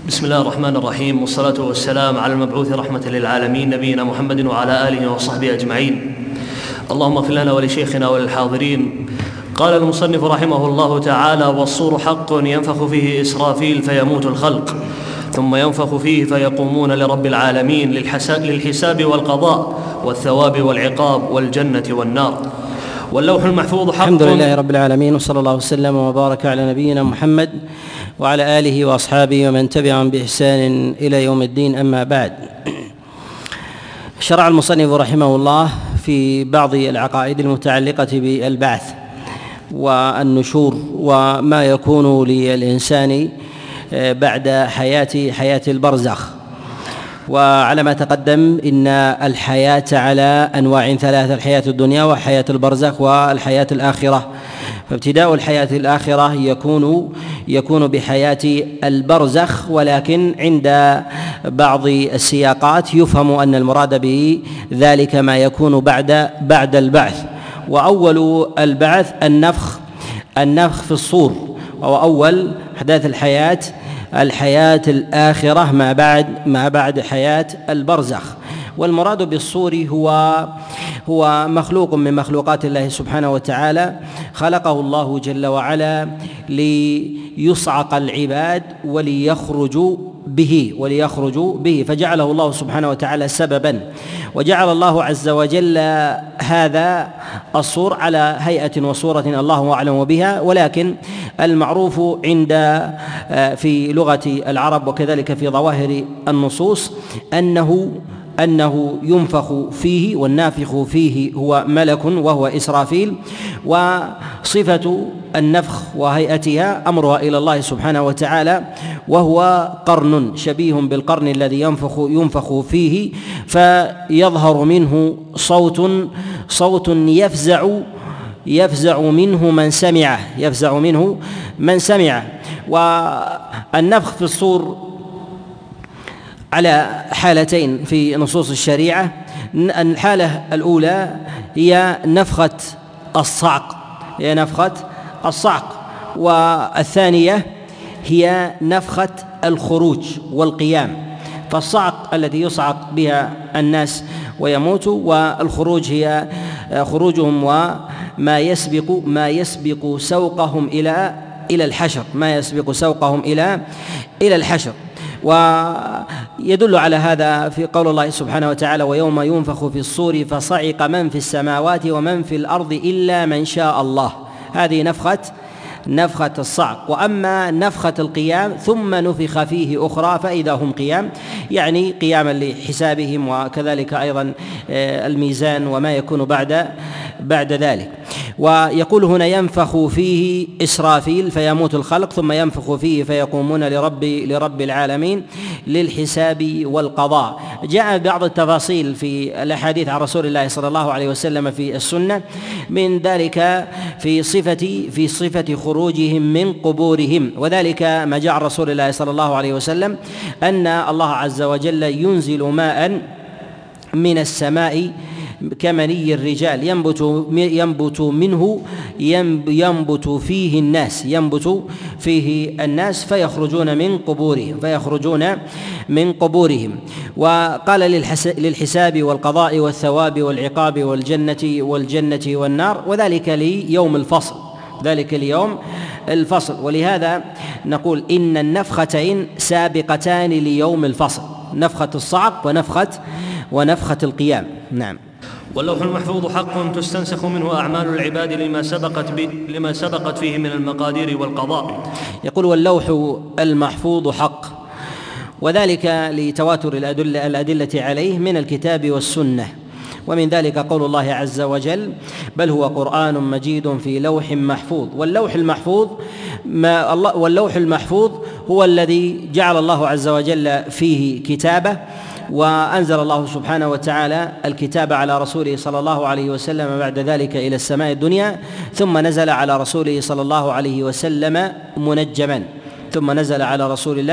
بسم الله الرحمن الرحيم، والصلاة والسلام على المبعوث رحمة للعالمين نبينا محمد وعلى آله وصحبه أجمعين. اللهم اغفر لنا ولشيخنا وللحاضرين. قال المصنف رحمه الله تعالى: والصور حق ينفخ فيه إسرافيل فيموت الخلق، ثم ينفخ فيه فيقومون لرب العالمين للحساب والقضاء والثواب والعقاب والجنة والنار. واللوح المحفوظ حق. الحمد لله رب العالمين، وصلى الله وسلم وبارك على نبينا محمد وعلى آله وأصحابه ومن تبعهم بإحسان إلى يوم الدين. أما بعد، شرع المصنف رحمه الله في بعض العقائد المتعلقة بالبعث والنشور وما يكون للإنسان بعد حياة البرزخ. وعلى ما تقدم إن الحياة على أنواع ثلاثة: الحياة الدنيا وحياة البرزخ والحياة الآخرة. فابتداء الحياة الآخرة يكون بحياة البرزخ، ولكن عند بعض السياقات يفهم أن المراد به ذلك ما يكون بعد البعث. وأول البعث النفخ في الصور، وهو أول أحداث الحياة الآخرة ما بعد حياة البرزخ. والمراد بالصور هو مخلوق من مخلوقات الله سبحانه وتعالى، خلقه الله جل وعلا ليصعق العباد وليخرجوا به، فجعله الله سبحانه وتعالى سببا. وجعل الله عز وجل هذا الصور على هيئة وصورة الله أعلم بها، ولكن المعروف في لغة العرب وكذلك في ظواهر النصوص أنه ينفخ فيه، والنافخ فيه هو ملك وهو إسرافيل. وصفة النفخ وهيئتها أمرها إلى الله سبحانه وتعالى، وهو قرن شبيه بالقرن الذي ينفخ فيه، فيظهر منه صوت يفزع منه من سمعه. والنفخ في الصور على حالتين في نصوص الشريعة. الحالة الأولى هي نفخة الصعق، والثانية هي نفخة الخروج والقيام. فالصعق التي يصعق بها الناس ويموتوا، والخروج هي خروجهم وما يسبق سوقهم إلى الحشر. ويدل على هذا في قول الله سبحانه وتعالى: ويوم ينفخ في الصور فصعق من في السماوات ومن في الأرض إلا من شاء الله. هذه نفخة الصعق. وأما نفخة القيام ثم نفخ فيه أخرى فإذا هم قيام، يعني قياما لحسابهم، وكذلك أيضا الميزان وما يكون بعد ذلك. ويقول هنا: ينفخ فيه إسرافيل فيموت الخلق، ثم ينفخ فيه فيقومون لرب العالمين للحساب والقضاء. جاء بعض التفاصيل في الأحاديث عن رسول الله صلى الله عليه وسلم في السنة، من ذلك في صفة خروجهم من قبورهم، وذلك ما جاء عن رسول الله صلى الله عليه وسلم أن الله عز وجل ينزل ماء من السماء كمني الرجال ينبت فيه الناس فيخرجون من قبورهم. وقال للحساب والقضاء والثواب والعقاب والجنة والنار، وذلك ليوم الفصل. ولهذا نقول إن النفختين سابقتان ليوم الفصل: نفخة الصعق ونفخة القيام. نعم. واللوح المحفوظ حق تستنسخ منه أعمال العباد لما سبقت فيه من المقادير والقضاء. يقول: واللوح المحفوظ حق، وذلك لتواتر الأدلة عليه من الكتاب والسنة. ومن ذلك قول الله عز وجل: بل هو قرآن مجيد في لوح محفوظ. واللوح المحفوظ هو الذي جعل الله عز وجل فيه كتابه، وأنزل الله سبحانه وتعالى الكتاب على رسوله صلى الله عليه وسلم بعد ذلك إلى السماء الدنيا، ثم نزل على رسوله صلى الله عليه وسلم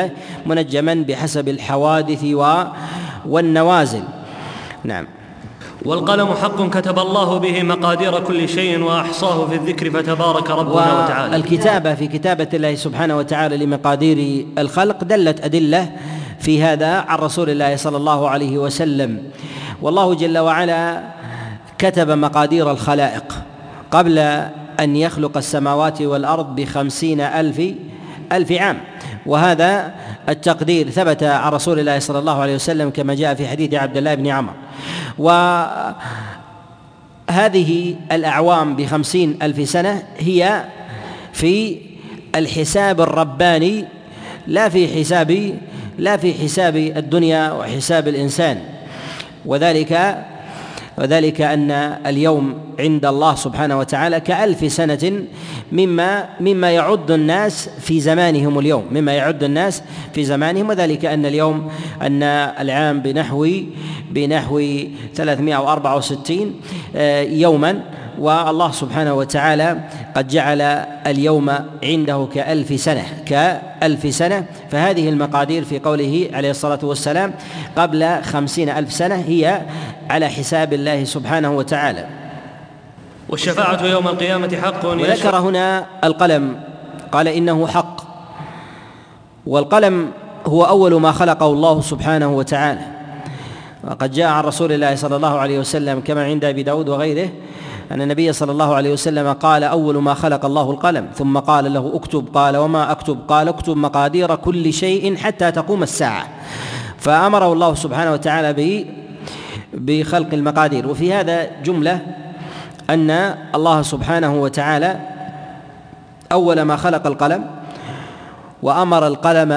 منجما بحسب الحوادث والنوازل. نعم. والقلم حق كتب الله به مقادير كل شيء وأحصاه في الذكر فتبارك ربنا وتعالى. والكتابة في كتابة الله سبحانه وتعالى لمقادير الخلق دلت أدلة في هذا عن رسول الله صلى الله عليه وسلم. والله جل وعلا كتب مقادير الخلائق قبل أن يخلق السماوات والأرض ب50,000 عام، وهذا التقدير ثبت عن رسول الله صلى الله عليه وسلم كما جاء في حديث عبد الله بن عمر. وهذه الأعوام ب50,000 سنة هي في الحساب الرباني لا في حساب الدنيا وحساب الإنسان، وذلك أن اليوم عند الله سبحانه وتعالى ك1000 سنة مما يعد الناس في زمانهم اليوم، وذلك أن اليوم أن العام بنحو 364 يوما، والله سبحانه وتعالى قد جعل اليوم عنده ك1000 سنة. فهذه المقادير في قوله عليه الصلاة والسلام قبل 50,000 سنة هي على حساب الله سبحانه وتعالى. والشفاعة يوم القيامة حق. وذكر هنا القلم، قال إنه حق، والقلم هو أول ما خلقه الله سبحانه وتعالى. وقد جاء عن رسول الله صلى الله عليه وسلم كما عند أبي داود وغيره أن النبي صلى الله عليه وسلم قال أول ما خلق الله القلم، ثم قال له اكتب، قال وما أكتب؟ قال اكتب مقادير كل شيء حتى تقوم الساعة. فأمره الله سبحانه وتعالى بخلق المقادير. وفي هذا جملة أن الله سبحانه وتعالى أول ما خلق القلم وأمر القلم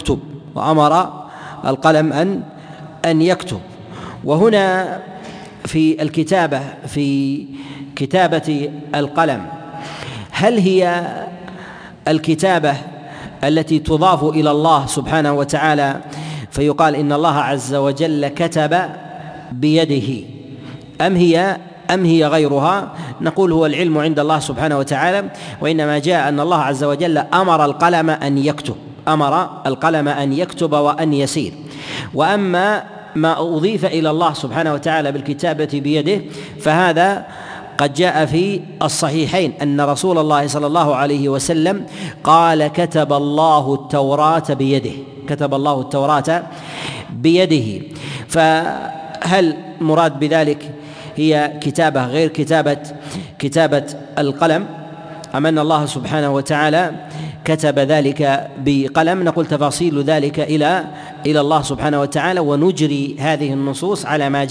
أن يكتب. وهنا في الكتابة، في كتابة القلم، هل هي الكتابة التي تضاف إلى الله سبحانه وتعالى فيقال إن الله عز وجل كتب بيده، أم هي غيرها؟ نقول هو العلم عند الله سبحانه وتعالى، وإنما جاء أن الله عز وجل أمر القلم أن يكتب وأن يسير. وأما ما أضيف إلى الله سبحانه وتعالى بالكتابة بيده فهذا قد جاء في الصحيحين أن رسول الله صلى الله عليه وسلم قال كتب الله التوراة بيده. فهل مراد بذلك هي كتابة غير كتابة القلم، أم أن الله سبحانه وتعالى كتب ذلك بقلم؟ نقول تفاصيل ذلك إلى الله سبحانه وتعالى، ونجري هذه النصوص على ما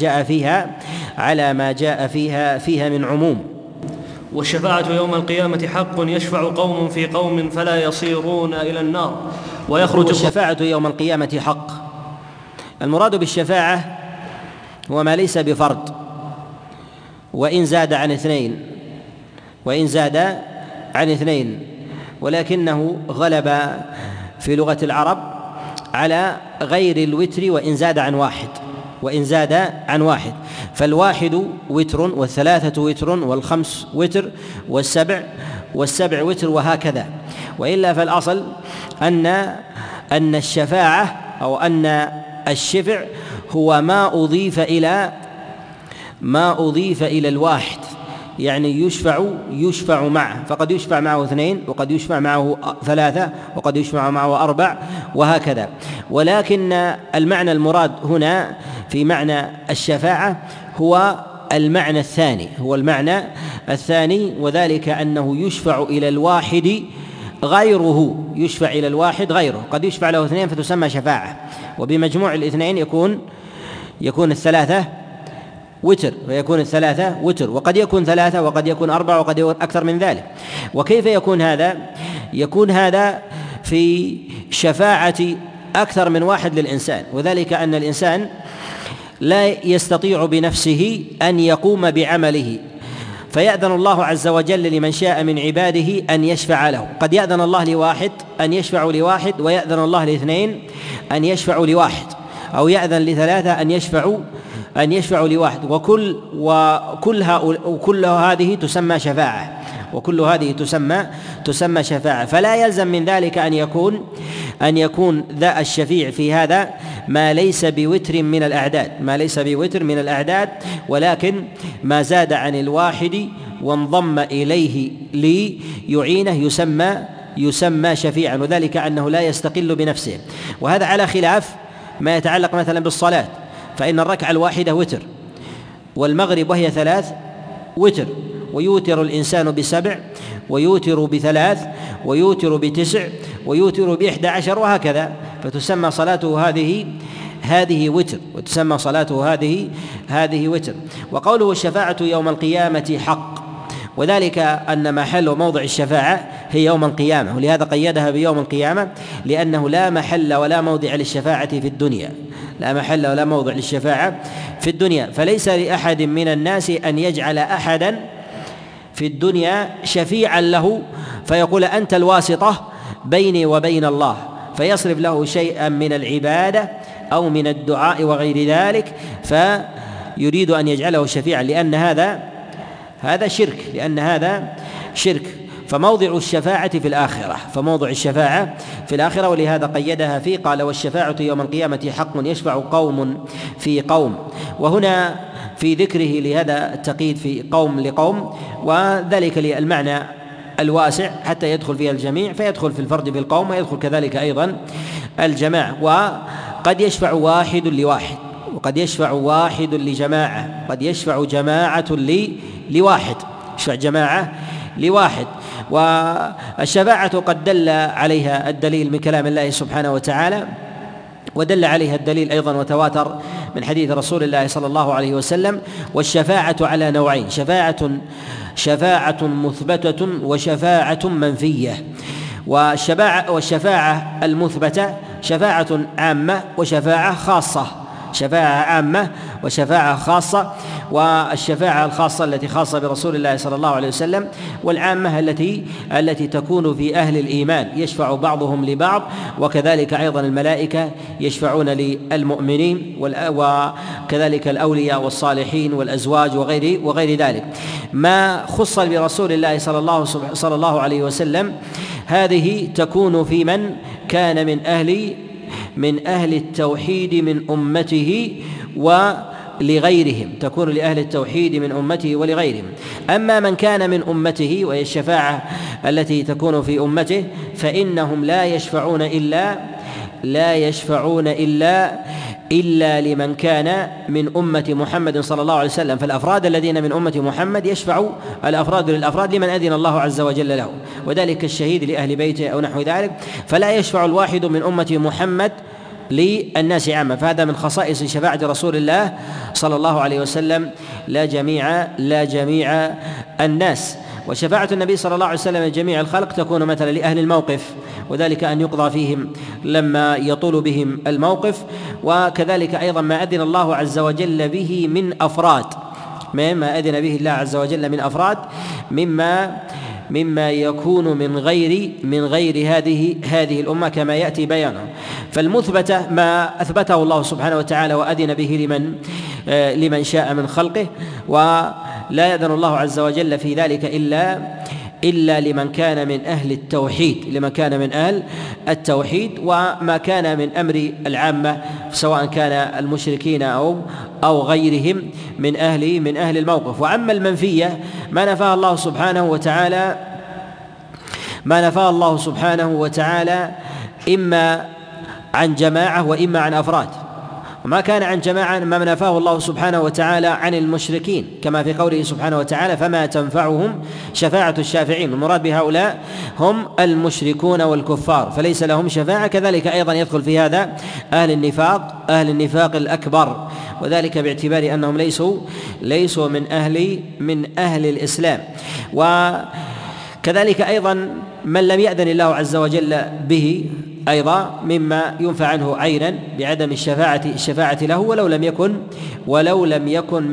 جاء فيها من عموم. والشفاعة يوم القيامة حق يشفع قوم في قوم فلا يصيرون إلى النار ويخرج. الشفاعة يوم القيامة حق، المراد بالشفاعة هو ما ليس بفرد، وإن زاد عن اثنين، ولكنه غلب في لغة العرب على غير الوتر وإن زاد عن واحد، فالواحد وتر، والثلاثة وتر، والخمس وتر، والسبع وتر، وهكذا. وإلا فالأصل أن الشفاعة أو أن الشفع هو ما أضيف إلى الواحد، يعني يشفع معه، فقد يشفع معه 2 وقد يشفع معه 3 وقد يشفع معه 4 وهكذا. ولكن المعنى المراد هنا في معنى الشفاعة هو المعنى الثاني، وذلك أنه يشفع إلى الواحد غيره، قد يشفع له 2 فتسمى شفاعة، وبمجموع الاثنين يكون الثلاثة وتر، وقد يكون 3 وقد يكون 4 وقد يكون أكثر من ذلك. وكيف يكون هذا؟ يكون هذا في شفاعة أكثر من واحد للإنسان، وذلك أن الإنسان لا يستطيع بنفسه أن يقوم بعمله، فيأذن الله عز وجل لمن شاء من عباده أن يشفع له. قد يأذن الله لواحد أن يشفع لواحد، ويأذن الله لاثنين أن يشفعوا لواحد، أو يأذن ل3 أن يشفعوا لواحد، وكل هذه تسمى شفاعة، فلا يلزم من ذلك أن يكون ذا الشفيع في هذا ما ليس بوتر من الأعداد ولكن ما زاد عن الواحد وانضم إليه ليعينه يسمى شفيعا، وذلك أنه لا يستقل بنفسه. وهذا على خلاف ما يتعلق مثلا بالصلاة، فإن الركعة الواحدة وتر، والمغرب وهي 3 وتر، ويوتر الإنسان ب7 ويوتر ب3 ويوتر ب9 ويوتر ب11 وهكذا، فتسمى صلاته هذه وتر، وتسمى صلاته هذه وتر. وقوله الشفاعة يوم القيامة حق، وذلك أن محل وموضع الشفاعة هي يوم القيامة، ولهذا قيدها بيوم القيامة لأنه لا محل ولا موضع للشفاعة في الدنيا، لا محل ولا موضع للشفاعة في الدنيا، فليس لأحد من الناس أن يجعل أحدا في الدنيا شفيعا له فيقول أنت الواسطة بيني وبين الله، فيصرف له شيئا من العبادة أو من الدعاء وغير ذلك فيريد أن يجعله شفيعا، لأن هذا شرك. فموضع الشفاعة في الآخرة، ولهذا قيدها فيه قال والشفاعة يوم القيامة حق يشفع قوم في قوم، وهنا في ذكره لهذا التقييد في قوم لقوم، وذلك للمعنى الواسع حتى يدخل فيها الجميع، فيدخل في الفرد بالقوم ويدخل كذلك أيضا الجماعة. وقد يشفع واحد لواحد، وقد يشفع واحد لجماعة، قد يشفع جماعة لواحد، يشفع جماعة لواحد. والشفاعة قد دل عليها الدليل من كلام الله سبحانه وتعالى، ودل عليها الدليل أيضا وتواتر من حديث رسول الله صلى الله عليه وسلم. والشفاعة على نوعين: شفاعة مثبتة وشفاعة منفية. والشفاعة المثبتة شفاعة عامة وشفاعة خاصة، والشفاعة الخاصة التي خاصة برسول الله صلى الله عليه وسلم، والعامة التي تكون في أهل الإيمان يشفع بعضهم لبعض، وكذلك أيضا الملائكة يشفعون للمؤمنين، وكذلك الأولياء والصالحين والأزواج وغير ذلك. ما خص برسول الله صلى الله عليه وسلم هذه تكون في من كان من أهل التوحيد من أمته ولغيرهم، تكون لأهل التوحيد من أمته ولغيرهم. أما من كان من أمته وهي الشفاعة التي تكون في أمته فإنهم لا يشفعون إلا لمن كان من أمة محمد صلى الله عليه وسلم. فالأفراد الذين من أمة محمد يشفع الأفراد للأفراد لمن أذن الله عز وجل له، وذلك الشهيد لأهل بيته أو نحو ذلك. فلا يشفع الواحد من أمة محمد للناس عامة، فهذا من خصائص شفاعة رسول الله صلى الله عليه وسلم لا جميع الناس. وشفاعة النبي صلى الله عليه وسلم لجميع الخلق تكون مثلا لأهل الموقف، وذلك أن يقضى فيهم لما يطول بهم الموقف، وكذلك أيضا ما أذن الله عز وجل به من أفراد، مما أذن به الله عز وجل من أفراد مما يكون من غير هذه الأمة كما يأتي بيانه. فالمثبتة ما أثبته الله سبحانه وتعالى وأذن به لمن شاء من خلقه، ولا يأذن الله عز وجل في ذلك إلا لمن كان من أهل التوحيد، وما كان من أمر العامة سواء كان المشركين أو غيرهم من أهل الموقف. وأما المنفية ما نفاه الله سبحانه وتعالى إما عن جماعة وإما عن أفراد. وما كان عن جماعة ما نفاه الله سبحانه وتعالى عن المشركين، كما في قوله سبحانه وتعالى فما تنفعهم شفاعة الشافعين، المراد بهؤلاء هم المشركون والكفار فليس لهم شفاعة. كذلك أيضا يدخل في هذا أهل النفاق الأكبر، وذلك باعتبار أنهم ليسوا من أهل الإسلام. وكذلك أيضا من لم يأذن الله عز وجل به أيضا مما ينفع عنه عينا بعدم الشفاعة له ولو لم يكن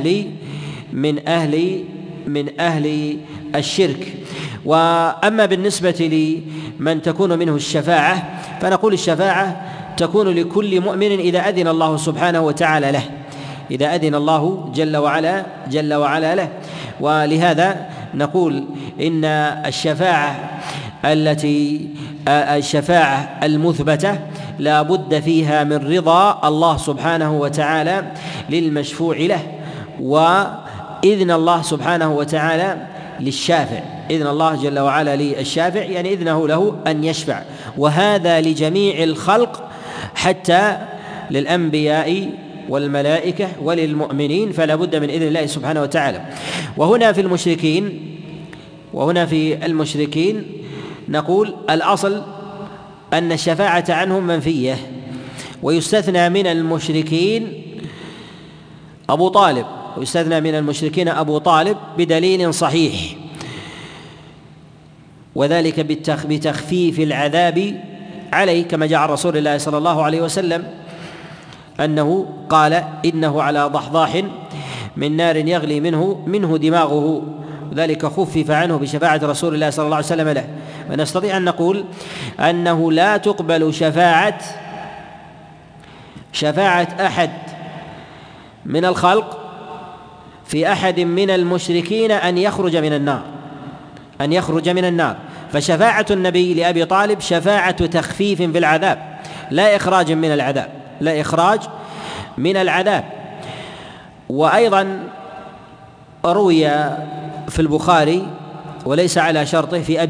من أهل الشرك. وأما بالنسبة لمن تكون منه الشفاعة فنقول الشفاعة تكون لكل مؤمن إذا أذن الله سبحانه وتعالى له، إذا أذن الله جل وعلا له. ولهذا نقول إن الشفاعة التي الشفاعة المثبتة لا بد فيها من رضا الله سبحانه وتعالى للمشفوع له، وإذن الله سبحانه وتعالى للشافع، إذن الله جل وعلا للشافع يعني إذنه له أن يشفع، وهذا لجميع الخلق حتى للأنبياء والملائكة وللمؤمنين، فلا بد من إذن الله سبحانه وتعالى. وهنا في المشركين نقول الأصل أن الشفاعة عنهم منفية، ويستثنى من المشركين أبو طالب بدليل صحيح، وذلك بتخفيف العذاب عليه، كما جاء عن رسول الله صلى الله عليه وسلم أنه قال إنه على ضحضاح من نار يغلي منه دماغه، ذلك خفف عنه بشفاعة رسول الله صلى الله عليه وسلم له. ونستطيع أن نقول أنه لا تقبل شفاعة أحد من الخلق في أحد من المشركين أن يخرج من النار، فشفاعة النبي لأبي طالب شفاعة تخفيف في العذاب لا إخراج من العذاب. وأيضا روي في البخاري وليس على شرطه في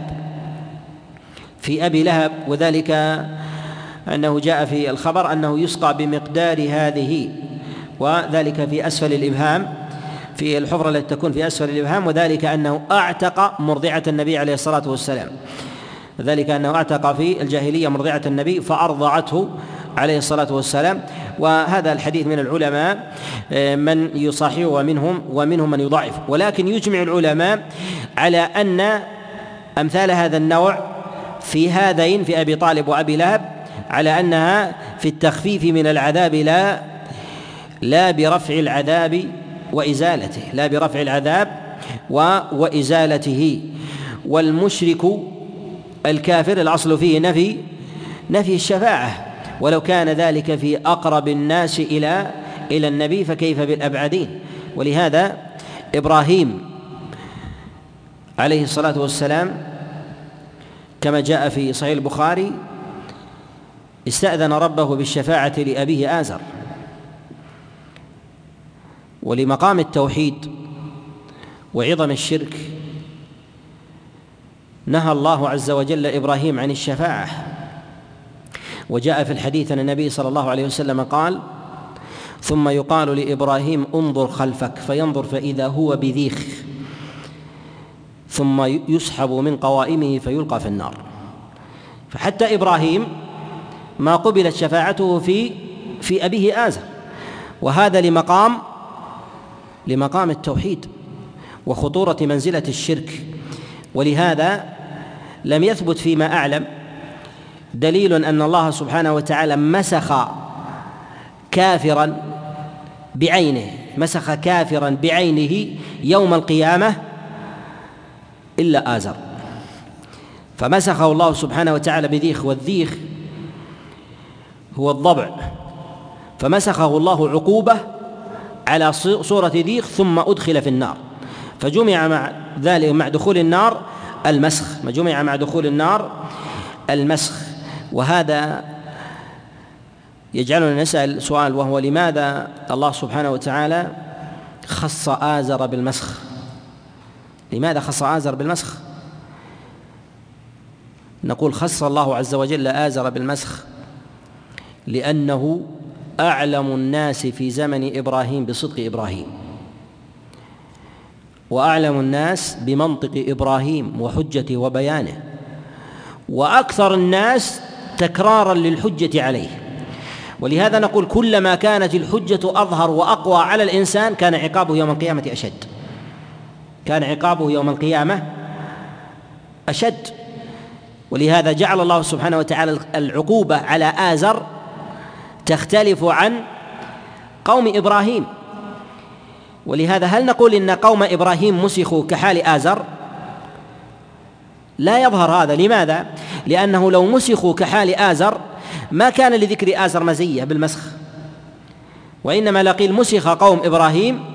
أبي لهب، وذلك أنه جاء في الخبر أنه يسقى بمقدار هذه، وذلك في أسفل الإبهام، في الحفرة التي تكون في أسفل الإبهام، وذلك أنه أعتق مرضعة النبي عليه الصلاة والسلام، ذلك أنه أعتق في الجاهلية مرضعة النبي فأرضعته عليه الصلاة والسلام. وهذا الحديث من العلماء من يصححه ومنهم من يضعف، ولكن يجمع العلماء على أن أمثال هذا النوع في هذين في أبي طالب وأبي لهب على أنها في التخفيف من العذاب لا برفع العذاب وإزالته. والمشرك الكافر الأصل فيه نفي الشفاعة، ولو كان ذلك في أقرب الناس إلى النبي فكيف بالأبعدين. ولهذا إبراهيم عليه الصلاة والسلام كما جاء في صحيح البخاري استأذن ربه بالشفاعة لأبيه آزر، ولمقام التوحيد وعظم الشرك نهى الله عز وجل إبراهيم عن الشفاعة. وجاء في الحديث أن النبي صلى الله عليه وسلم قال: ثم يقال لإبراهيم انظر خلفك، فينظر فإذا هو بذيخ، ثم يسحب من قوائمه فيلقى في النار. فحتى إبراهيم ما قبلت شفاعته في أبيه آزر، وهذا لمقام التوحيد وخطورة منزلة الشرك. ولهذا لم يثبت فيما أعلم دليل أن الله سبحانه وتعالى مسخ كافرا بعينه يوم القيامة إلا آزر، فمسخه الله سبحانه وتعالى بذيخ، والذيخ هو الضبع، فمسخه الله عقوبة على صورة ذيخ ثم أدخل في النار، فجمع مع ذلك مع دخول النار المسخ. وهذا يجعلنا نسأل سؤال، وهو لماذا الله سبحانه وتعالى خص آزر بالمسخ؟ لماذا خص آزر بالمسخ؟ نقول خص الله عز وجل آزر بالمسخ لأنه أعلم الناس في زمن إبراهيم بصدق إبراهيم، وأعلم الناس بمنطق إبراهيم وحجته وبيانه، وأكثر الناس تكرارا للحجة عليه. ولهذا نقول كلما كانت الحجة أظهر وأقوى على الإنسان كان عقابه يوم القيامة أشد. ولهذا جعل الله سبحانه وتعالى العقوبة على آزر تختلف عن قوم إبراهيم. ولهذا هل نقول إن قوم إبراهيم مسخوا كحال آزر؟ لا يظهر هذا. لماذا؟ لأنه لو مسخوا كحال آزر ما كان لذكر آزر مزية بالمسخ، وإنما لقيل مسخ قوم إبراهيم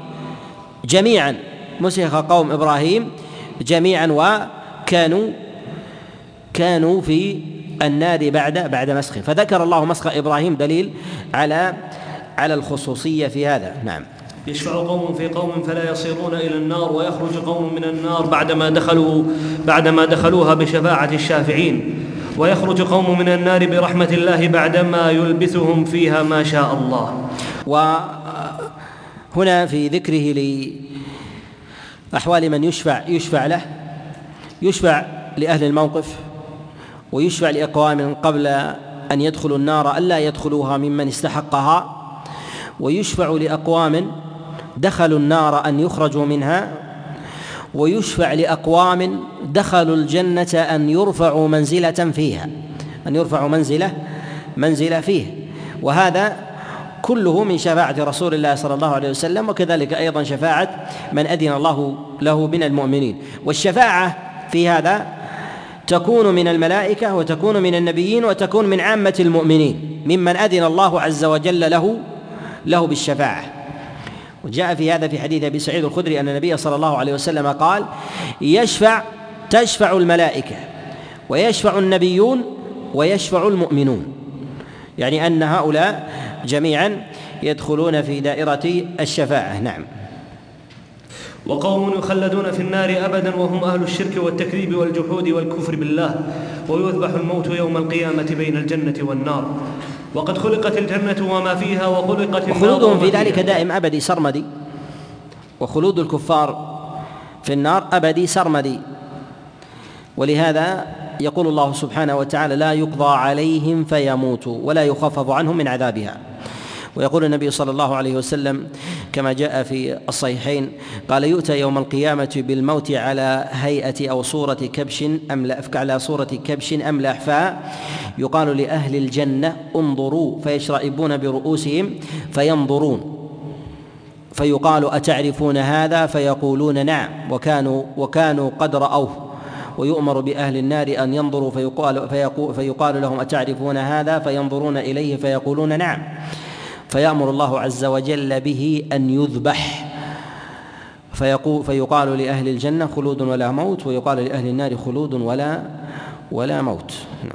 جميعا، وكانوا كانوا في النار بعد مسخه، فذكر الله مسخ إبراهيم دليل على الخصوصية في هذا. نعم. يشفع قوم في قوم فلا يصيرون إلى النار، ويخرج قوم من النار بعدما دخلوها بشفاعة الشافعين، ويخرج قوم من النار برحمة الله بعدما يلبثهم فيها ما شاء الله. وهنا في ذكره لأحوال من يشفع له، يشفع لأهل الموقف، ويشفع لأقوام قبل أن يدخلوا النار ألا يدخلوها ممن استحقها، ويشفع لأقوام دخلوا النار أن يخرجوا منها، ويشفع لأقوام دخلوا الجنة أن يرفعوا منزلة فيها، أن يرفعوا منزلة فيه. وهذا كله من شفاعة رسول الله صلى الله عليه وسلم، وكذلك أيضا شفاعة من أذن الله له من المؤمنين. والشفاعة في هذا تكون من الملائكة، وتكون من النبيين، وتكون من عامة المؤمنين ممن أذن الله عز وجل له بالشفاعة. وجاء في هذا في حديث أبي سعيد الخدري أن النبي صلى الله عليه وسلم قال: تشفع الملائكة، ويشفع النبيون، ويشفع المؤمنون، يعني أن هؤلاء جميعا يدخلون في دائرة الشفاعة. نعم. وقوم يخلدون في النار أبدا وهم أهل الشرك والتكذيب والجحود والكفر بالله، ويذبح الموت يوم القيامة بين الجنة والنار، وقد خلقت الجنة وما فيها وخلقت النار. وخلودهم في ذلك دائم أبدي سرمدي، وخلود الكفار في النار أبدي سرمدي. ولهذا يقول الله سبحانه وتعالى: لا يقضى عليهم فيموتوا ولا يخفف عنهم من عذابها. ويقول النبي صلى الله عليه وسلم كما جاء في الصحيحين قال: يؤتى يوم القيامة بالموت على هيئة أو صورة كبش أملح، يقال لأهل الجنة: انظروا، فيشرئبون برؤوسهم فينظرون، فيقال: أتعرفون هذا؟ فيقولون: نعم، وكانوا قد رأوه. ويؤمر بأهل النار أن ينظروا، فيقال لهم: أتعرفون هذا؟ فينظرون إليه فيقولون: نعم. فيأمر الله عز وجل به أن يذبح، فيقال لأهل الجنة: خلود ولا موت، ويقال لأهل النار: خلود ولا موت.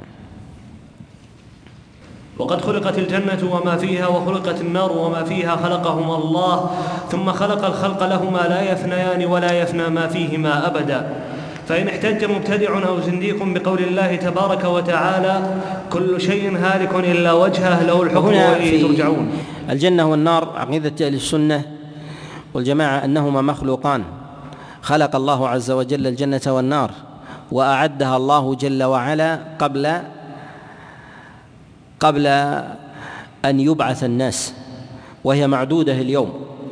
وقد خلقت الجنة وما فيها وخلقت النار وما فيها، خلقهما الله ثم خلق الخلق لهما لا يفنيان ولا يفنى ما فيهما أبدا. فإن احتج مبتدع أو زنديق بقول الله تبارك وتعالى: كل شيء هالك إلا وجهه له الحكم وإليه ترجعون. الجنة والنار عقيدة أهل السنة والجماعة أنهما مخلوقان، خلق الله عز وجل الجنة والنار، وأعدها الله جل وعلا قبل أن يبعث الناس، وهي معدودة اليوم،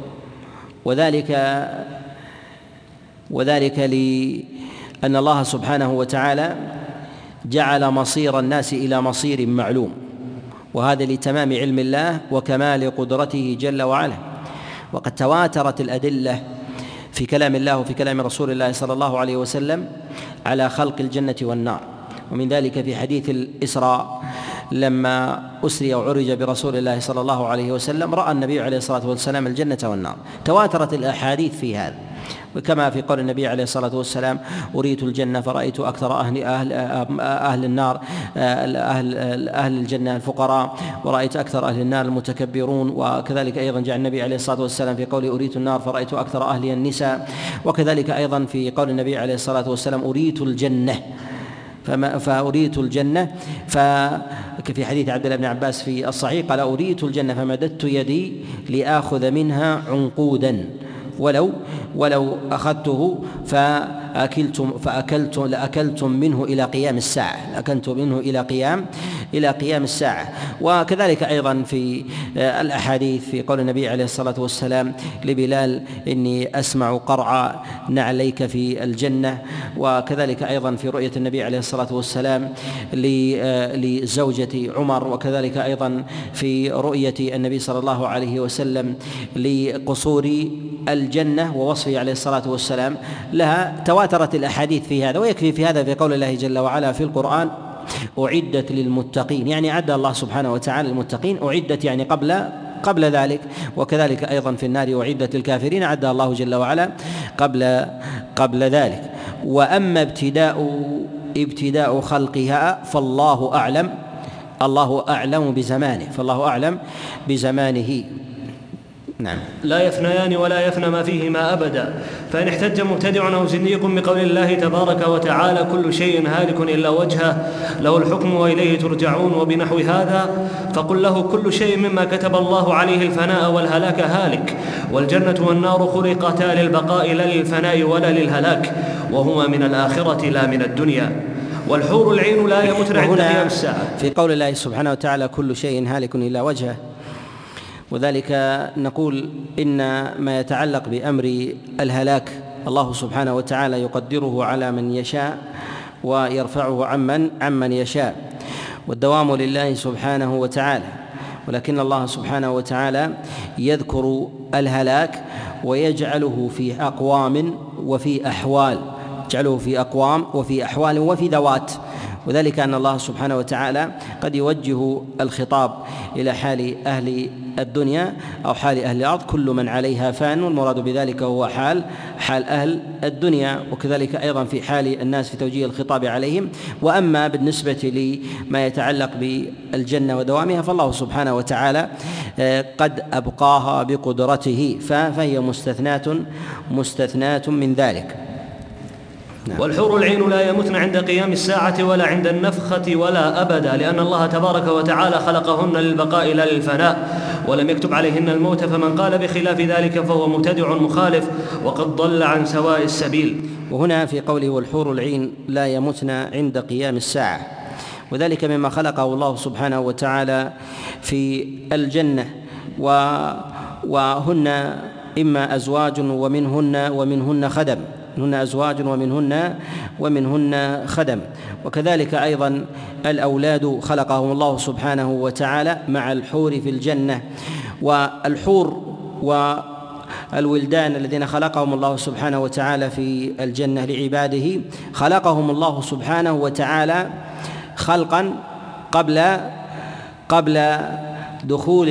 وذلك لأن الله سبحانه وتعالى جعل مصير الناس إلى مصير معلوم، وهذا لتمام علم الله وكمال قدرته جل وعلا. وقد تواترت الأدلة في كلام الله وفي كلام رسول الله صلى الله عليه وسلم على خلق الجنة والنار. ومن ذلك في حديث الإسراء لما أسري وعرج برسول الله صلى الله عليه وسلم رأى النبي عليه الصلاة والسلام الجنة والنار، تواترت الأحاديث في هذا. وكما في قول النبي عليه الصلاة والسلام: أريت الجنة فرأيت أكثر أهل النار أهل الجنة الفقراء، ورأيت أكثر أهل النار المتكبرون. وكذلك أيضا جاء النبي عليه الصلاة والسلام في قول: أريت النار فرأيت أكثر أهلها النساء. وكذلك أيضا في قول النبي عليه الصلاة والسلام: أريت الجنة فأريت الجنة. ففي حديث عبد الله بن عباس في الصحيح قال: أريت الجنة فمددت يدي لآخذ منها عنقودا ولو أخذته لأكلتم منه إلى قيام الساعة، إلى قيام الساعة. وكذلك أيضا في الأحاديث في قول النبي عليه الصلاة والسلام لبلال: إني أسمع قرع نعليك في الجنة. وكذلك أيضا في رؤية النبي عليه الصلاة والسلام لزوجة عمر، وكذلك أيضا في رؤية النبي صلى الله عليه وسلم لقصور الجنة ووصفه عليه الصلاة والسلام لها. تواترت الأحاديث في هذا. ويكفي في هذا في قول الله جل وعلا في القرآن: أعدت للمتقين، يعني أعد الله سبحانه وتعالى للمتقين، أعدت يعني قبل ذلك. وكذلك أيضا في النار: أعدت للكافرين، أعد الله جل وعلا قبل ذلك. وأما ابتداء ابتداء خلقها فالله أعلم بزمانه. نعم. لا يفنيان ولا يفنى ما فيهما أبدا. فإن احتج مبتدع أو زنديق بقول الله تبارك وتعالى كل شيء هالك إلا وجهه له الحكم وإليه ترجعون وبنحو هذا، فقل له كل شيء مما كتب الله عليه الفناء والهلاك هالك، والجنة والنار خلقتا للبقاء لا للفناء ولا للهلاك، وهما من الآخرة لا من الدنيا. والحور العين لا يمتن عند قيام الساعة. في قول الله سبحانه وتعالى كل شيء هالك إلا وجهه، وذلك نقول إن ما يتعلق بأمر الهلاك الله سبحانه وتعالى يقدره على من يشاء ويرفعه عمن يشاء، والدوام لله سبحانه وتعالى، ولكن الله سبحانه وتعالى يذكر الهلاك ويجعله في أقوام وفي أحوال، يجعله في أقوام وفي أحوال وفي ذوات، وذلك أن الله سبحانه وتعالى قد يوجه الخطاب إلى حال أهل الدنيا أو حال أهل الأرض، كل من عليها فان، والمراد بذلك هو حال أهل الدنيا، وكذلك أيضا في حال الناس في توجيه الخطاب عليهم. وأما بالنسبة لما يتعلق بالجنة ودوامها فالله سبحانه وتعالى قد أبقاها بقدرته، فهي مستثناة من ذلك. نعم. والحور العين لا يمتن عند قيام الساعة ولا عند النفخة ولا أبدا، لأن الله تبارك وتعالى خلقهن للبقاء لا للفناء، ولم يكتب عليهن الموت، فمن قال بخلاف ذلك فهو مبتدع مخالف وقد ضل عن سواء السبيل. وهنا في قوله والحور العين لا يمتن عند قيام الساعة، وذلك مما خلقه الله سبحانه وتعالى في الجنة، وهن إما أزواج ومنهن خدم، منهن أزواج ومنهن خدم، وكذلك أيضا الأولاد خلقهم الله سبحانه وتعالى مع الحور في الجنة. والحور والولدان الذين خلقهم الله سبحانه وتعالى في الجنة لعباده خلقهم الله سبحانه وتعالى خلقا قبل دخول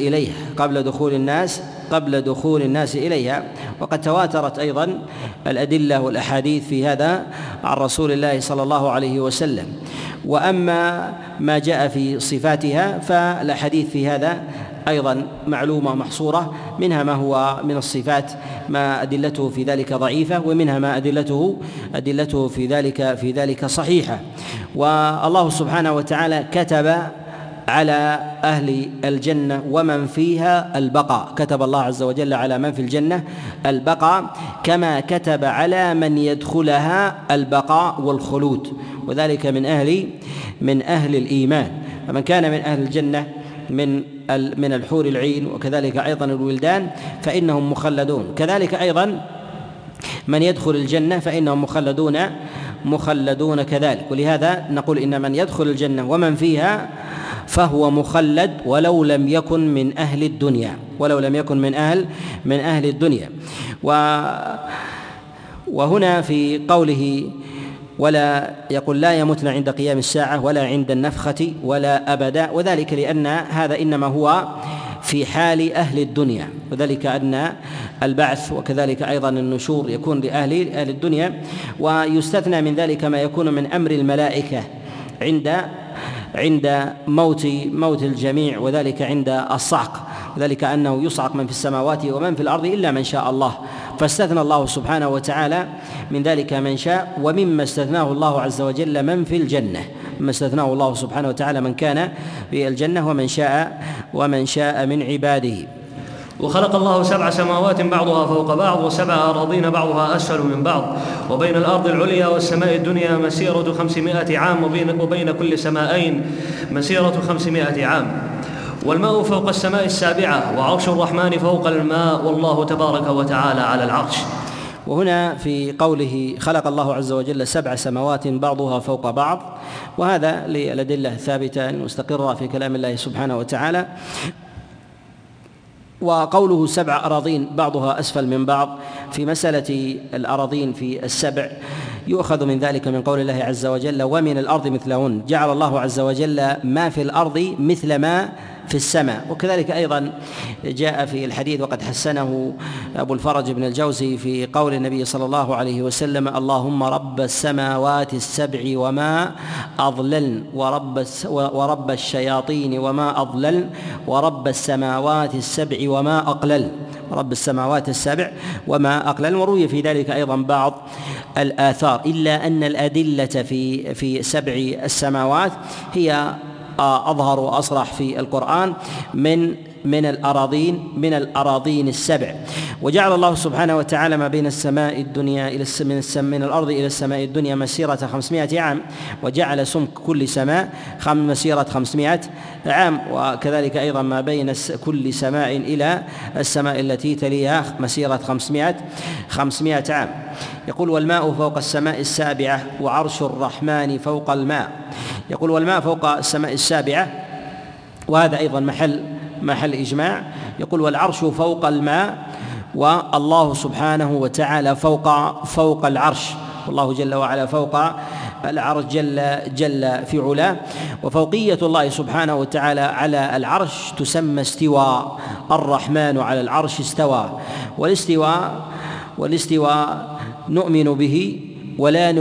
الناس إليها، وقد تواترت أيضا الأدلة والأحاديث في هذا عن رسول الله صلى الله عليه وسلم. وأما ما جاء في صفاتها فالأحاديث في هذا أيضا معلومة محصورة، منها ما هو من الصفات ما أدلته في ذلك ضعيفة، ومنها ما أدلته في ذلك صحيحة. والله سبحانه وتعالى كتب على أهل الجنة ومن فيها البقاء، كتب الله عز وجل على من في الجنة البقاء كما كتب على من يدخلها البقاء والخلود، وذلك من أهل الإيمان. فمن كان من أهل الجنة من الحور العين وكذلك أيضا الولدان فإنهم مخلدون، كذلك أيضا من يدخل الجنة فإنهم مخلدون كذلك. ولهذا نقول إن من يدخل الجنة ومن فيها فهو مخلد ولو لم يكن من أهل الدنيا. وهنا في قوله ولا يقول لا يمتن عند قيام الساعة ولا عند النفخة ولا أبدا، وذلك لأن هذا إنما هو في حال أهل الدنيا، وذلك أن البعث وكذلك أيضا النشور يكون لأهل الدنيا، ويستثنى من ذلك ما يكون من أمر الملائكة عند موت الجميع، وذلك عند الصعق، وذلك أنه يصعق من في السماوات ومن في الأرض إلا من شاء الله، فاستثنى الله سبحانه وتعالى من ذلك من شاء، ومما استثناه الله عز وجل من في الجنة، مما استثناه الله سبحانه وتعالى من كان في الجنة ومن شاء من عباده. وخلق الله 7 سماوات بعضها فوق بعض و7 أراضين بعضها أسفل من بعض، وبين الأرض العليا والسماء الدنيا مسيرة 500 عام، وبين كل سماءين مسيرة 500 عام. والماء فوق السماء السابعة، وعرش الرحمن فوق الماء، والله تبارك وتعالى على العرش. وهنا في قوله خلق الله عز وجل 7 سماوات بعضها فوق بعض، وهذا للأدلة الثابتة المستقرة في كلام الله سبحانه وتعالى. وقوله 7 أراضين بعضها أسفل من بعض، في مسألة الأراضين في السبع يؤخذ من ذلك من قول الله عز وجل ومن الأرض مثلهن، جعل الله عز وجل ما في الأرض مثل ما في السماء. وكذلك أيضا جاء في الحديث وقد حسنه أبو الفرج بن الجوزي في قول النبي صلى الله عليه وسلم اللهم رب السماوات السبع وما أضللن ورب الشياطين وما أضللن ورب السماوات السبع وما أقلل، رب السماوات السبع وما أقلل. وروي في ذلك أيضا بعض الآثار، إلا أن الأدلة في سبع السماوات هي أظهر وأصرح في القرآن من الأراضين السبع. وجعل الله سبحانه وتعالى ما بين السماء الدنيا من الأرض إلى السماء الدنيا مسيرة 500 عام، وجعل سمك كل سماء مسيرة 500 عام، وكذلك أيضا ما بين كل سماء إلى السماء التي تليها مسيرة 500 عام. يقول والماء فوق السماء السابعة وعرش الرحمن فوق الماء. يقول والماء فوق السماء السابعة، وهذا أيضا محل إجماع. يقول والعرش فوق الماء، والله سبحانه وتعالى فوق العرش، والله جل وعلا فوق العرش جل في علاه. وفوقية الله سبحانه وتعالى على العرش تسمى استواء، الرحمن على العرش استوى. والاستواء نؤمن به ولا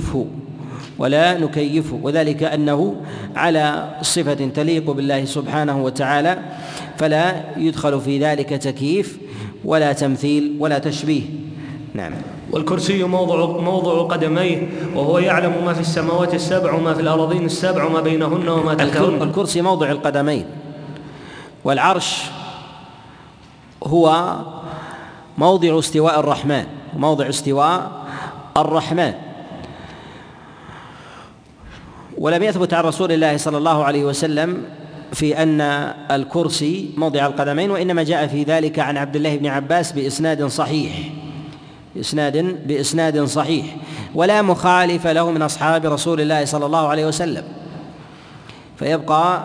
نكيفه، وذلك أنه على صفة تليق بالله سبحانه وتعالى، فلا يدخل في ذلك تكييف ولا تمثيل ولا تشبيه. نعم. والكرسي موضع قدميه، وهو يعلم ما في السماوات السبع وما في الأراضين السبع وما بينهن وما تحتهن. الكرسي موضع القدمين، والعرش هو موضع استواء الرحمن، موضع استواء الرحمن. ولم يثبت عن رسول الله صلى الله عليه وسلم في أن الكرسي موضع القدمين، وإنما جاء في ذلك عن عبد الله بن عباس بإسناد صحيح، ولا مخالف له من أصحاب رسول الله صلى الله عليه وسلم. فيبقى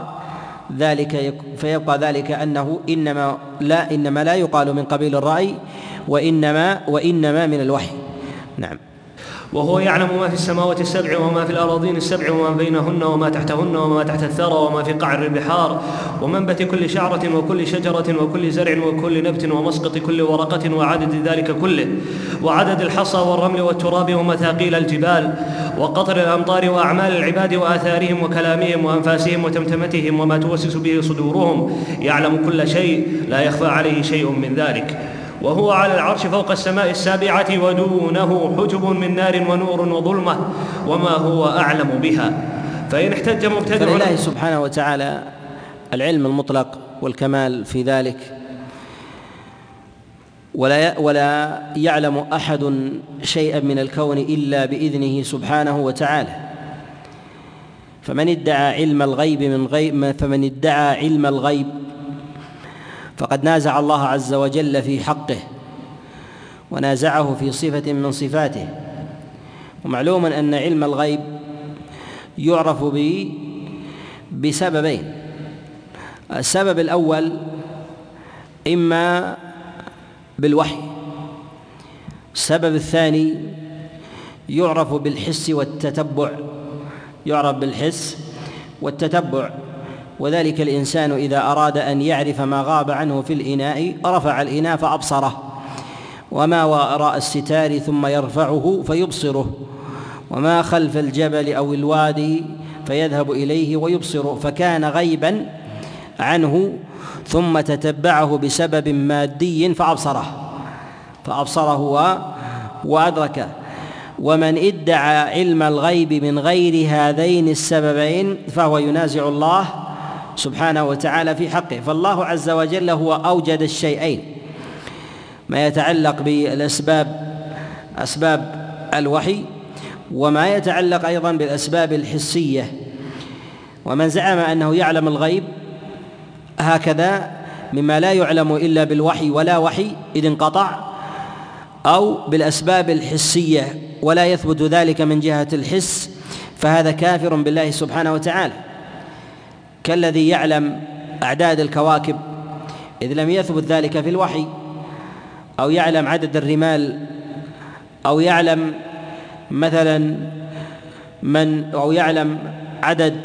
ذلك أنه إنما لا يقال من قبيل الرأي، وإنما من الوحي. نعم. وهو يعلم ما في السماوات السبع وما في الأراضين السبع وما بينهن وما تحتهن وما تحت الثرى وما في قعر البحار ومنبت كل شعرة وكل شجرة وكل زرع وكل نبت ومسقط كل ورقة وعدد ذلك كله، وعدد الحصى والرمل والتراب ومثاقيل الجبال وقطر الأمطار وأعمال العباد وآثارهم وكلامهم وأنفاسهم وتمتمتهم وما توسوس به صدورهم، يعلم كل شيء لا يخفى عليه شيء من ذلك. وهو على العرش فوق السماء السابعة، ودونه حجب من نار ونور وظلمة وما هو أعلم بها. فإن احتج مبتدع فلله سبحانه وتعالى العلم المطلق والكمال في ذلك، ولا يعلم أحد شيئا من الكون إلا بإذنه سبحانه وتعالى. فمن ادعى علم الغيب فقد نازع الله عز وجل في حقه، ونازعه في صفة من صفاته. ومعلوم أن علم الغيب يعرف بسببين: السبب الأول إما بالوحي، السبب الثاني يعرف بالحس والتتبع. وذلك الإنسان إذا أراد أن يعرف ما غاب عنه في الإناء رفع الإناء فأبصره، وما وراء الستار ثم يرفعه فيبصره، وما خلف الجبل أو الوادي فيذهب إليه ويبصره، فكان غيبا عنه ثم تتبعه بسبب مادي فأبصره وأدركه. ومن ادعى علم الغيب من غير هذين السببين فهو ينازع الله سبحانه وتعالى في حقه. فالله عز وجل هو أوجد الشيئين، ما يتعلق بالأسباب، أسباب الوحي، وما يتعلق أيضا بالأسباب الحسية. ومن زعم أنه يعلم الغيب هكذا مما لا يعلم إلا بالوحي ولا وحي إذ انقطع، أو بالأسباب الحسية ولا يثبت ذلك من جهة الحس، فهذا كافر بالله سبحانه وتعالى، كالذي يعلم أعداد الكواكب إذ لم يثبت ذلك في الوحي، أو يعلم عدد الرمال، أو يعلم مثلا أو يعلم عدد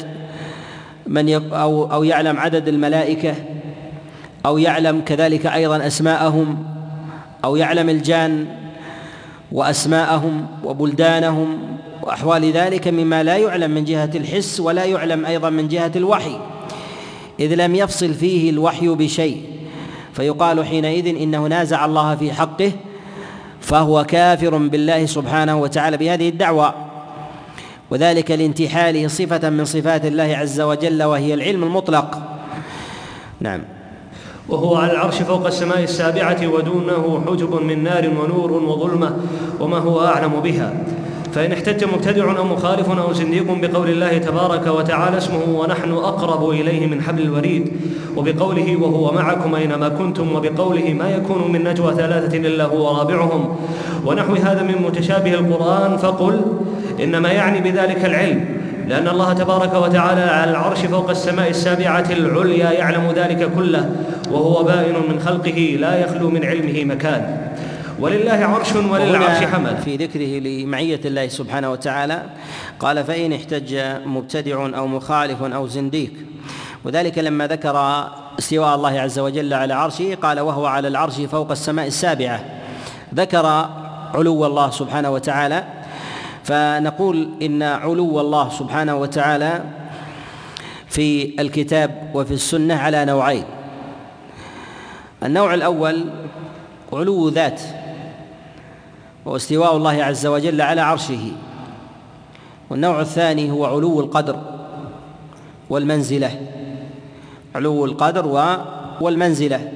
أو يعلم عدد الملائكة، أو يعلم كذلك أيضا أسماءهم، أو يعلم الجان وأسماءهم وبلدانهم وأحوال ذلك مما لا يعلم من جهة الحس ولا يعلم أيضا من جهة الوحي، إذ لم يفصل فيه الوحي بشيء، فيقال حينئذ إنه نازع الله في حقه، فهو كافر بالله سبحانه وتعالى بهذه الدعوة، وذلك لانتحاله صفة من صفات الله عز وجل وهي العلم المطلق. نعم. وهو على العرش فوق السماء السابعة، ودونه حجب من نار ونور وظلمة وما هو أعلم بها. فإن احتج مبتدع أو مخالف أو زنديق بقول الله تبارك وتعالى اسمه ونحن أقرب إليه من حبل الوريد، وبقوله وهو معكم أينما كنتم، وبقوله ما يكون من نجوى ثلاثة إلا هو رابعهم، ونحو هذا من متشابه القرآن، فقل إنما يعني بذلك العلم، لأن الله تبارك وتعالى على العرش فوق السماء السابعة العليا يعلم ذلك كله، وهو بائن من خلقه لا يخلو من علمه مكان. ولله عرش وللعرش حمل. في ذكره لمعية الله سبحانه وتعالى قال فإن احتج مبتدع أو مخالف أو زنديق، وذلك لما ذكر استواء الله عز وجل على عرشه قال وهو على العرش فوق السماء السابعة، ذكر علو الله سبحانه وتعالى. فنقول إن علو الله سبحانه وتعالى في الكتاب وفي السنة على نوعين. النوع الأول علو ذات، واستواء الله عز وجل على عرشه، والنوع الثاني هو علو القدر والمنزلة، علو القدر والمنزلة.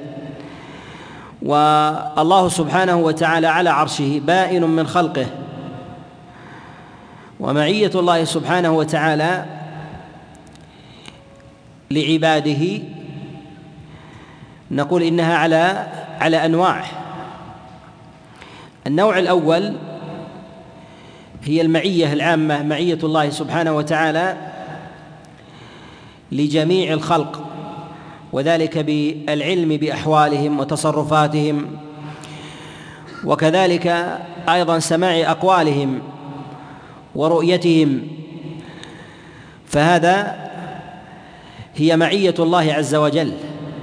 والله سبحانه وتعالى على عرشه بائن من خلقه، ومعية الله سبحانه وتعالى لعباده نقول إنها على أنواع. النوع الأول هي المعية العامة، معية الله سبحانه وتعالى لجميع الخلق، وذلك بالعلم بأحوالهم وتصرفاتهم، وكذلك أيضا سماع أقوالهم ورؤيتهم، فهذا هي معية الله عز وجل.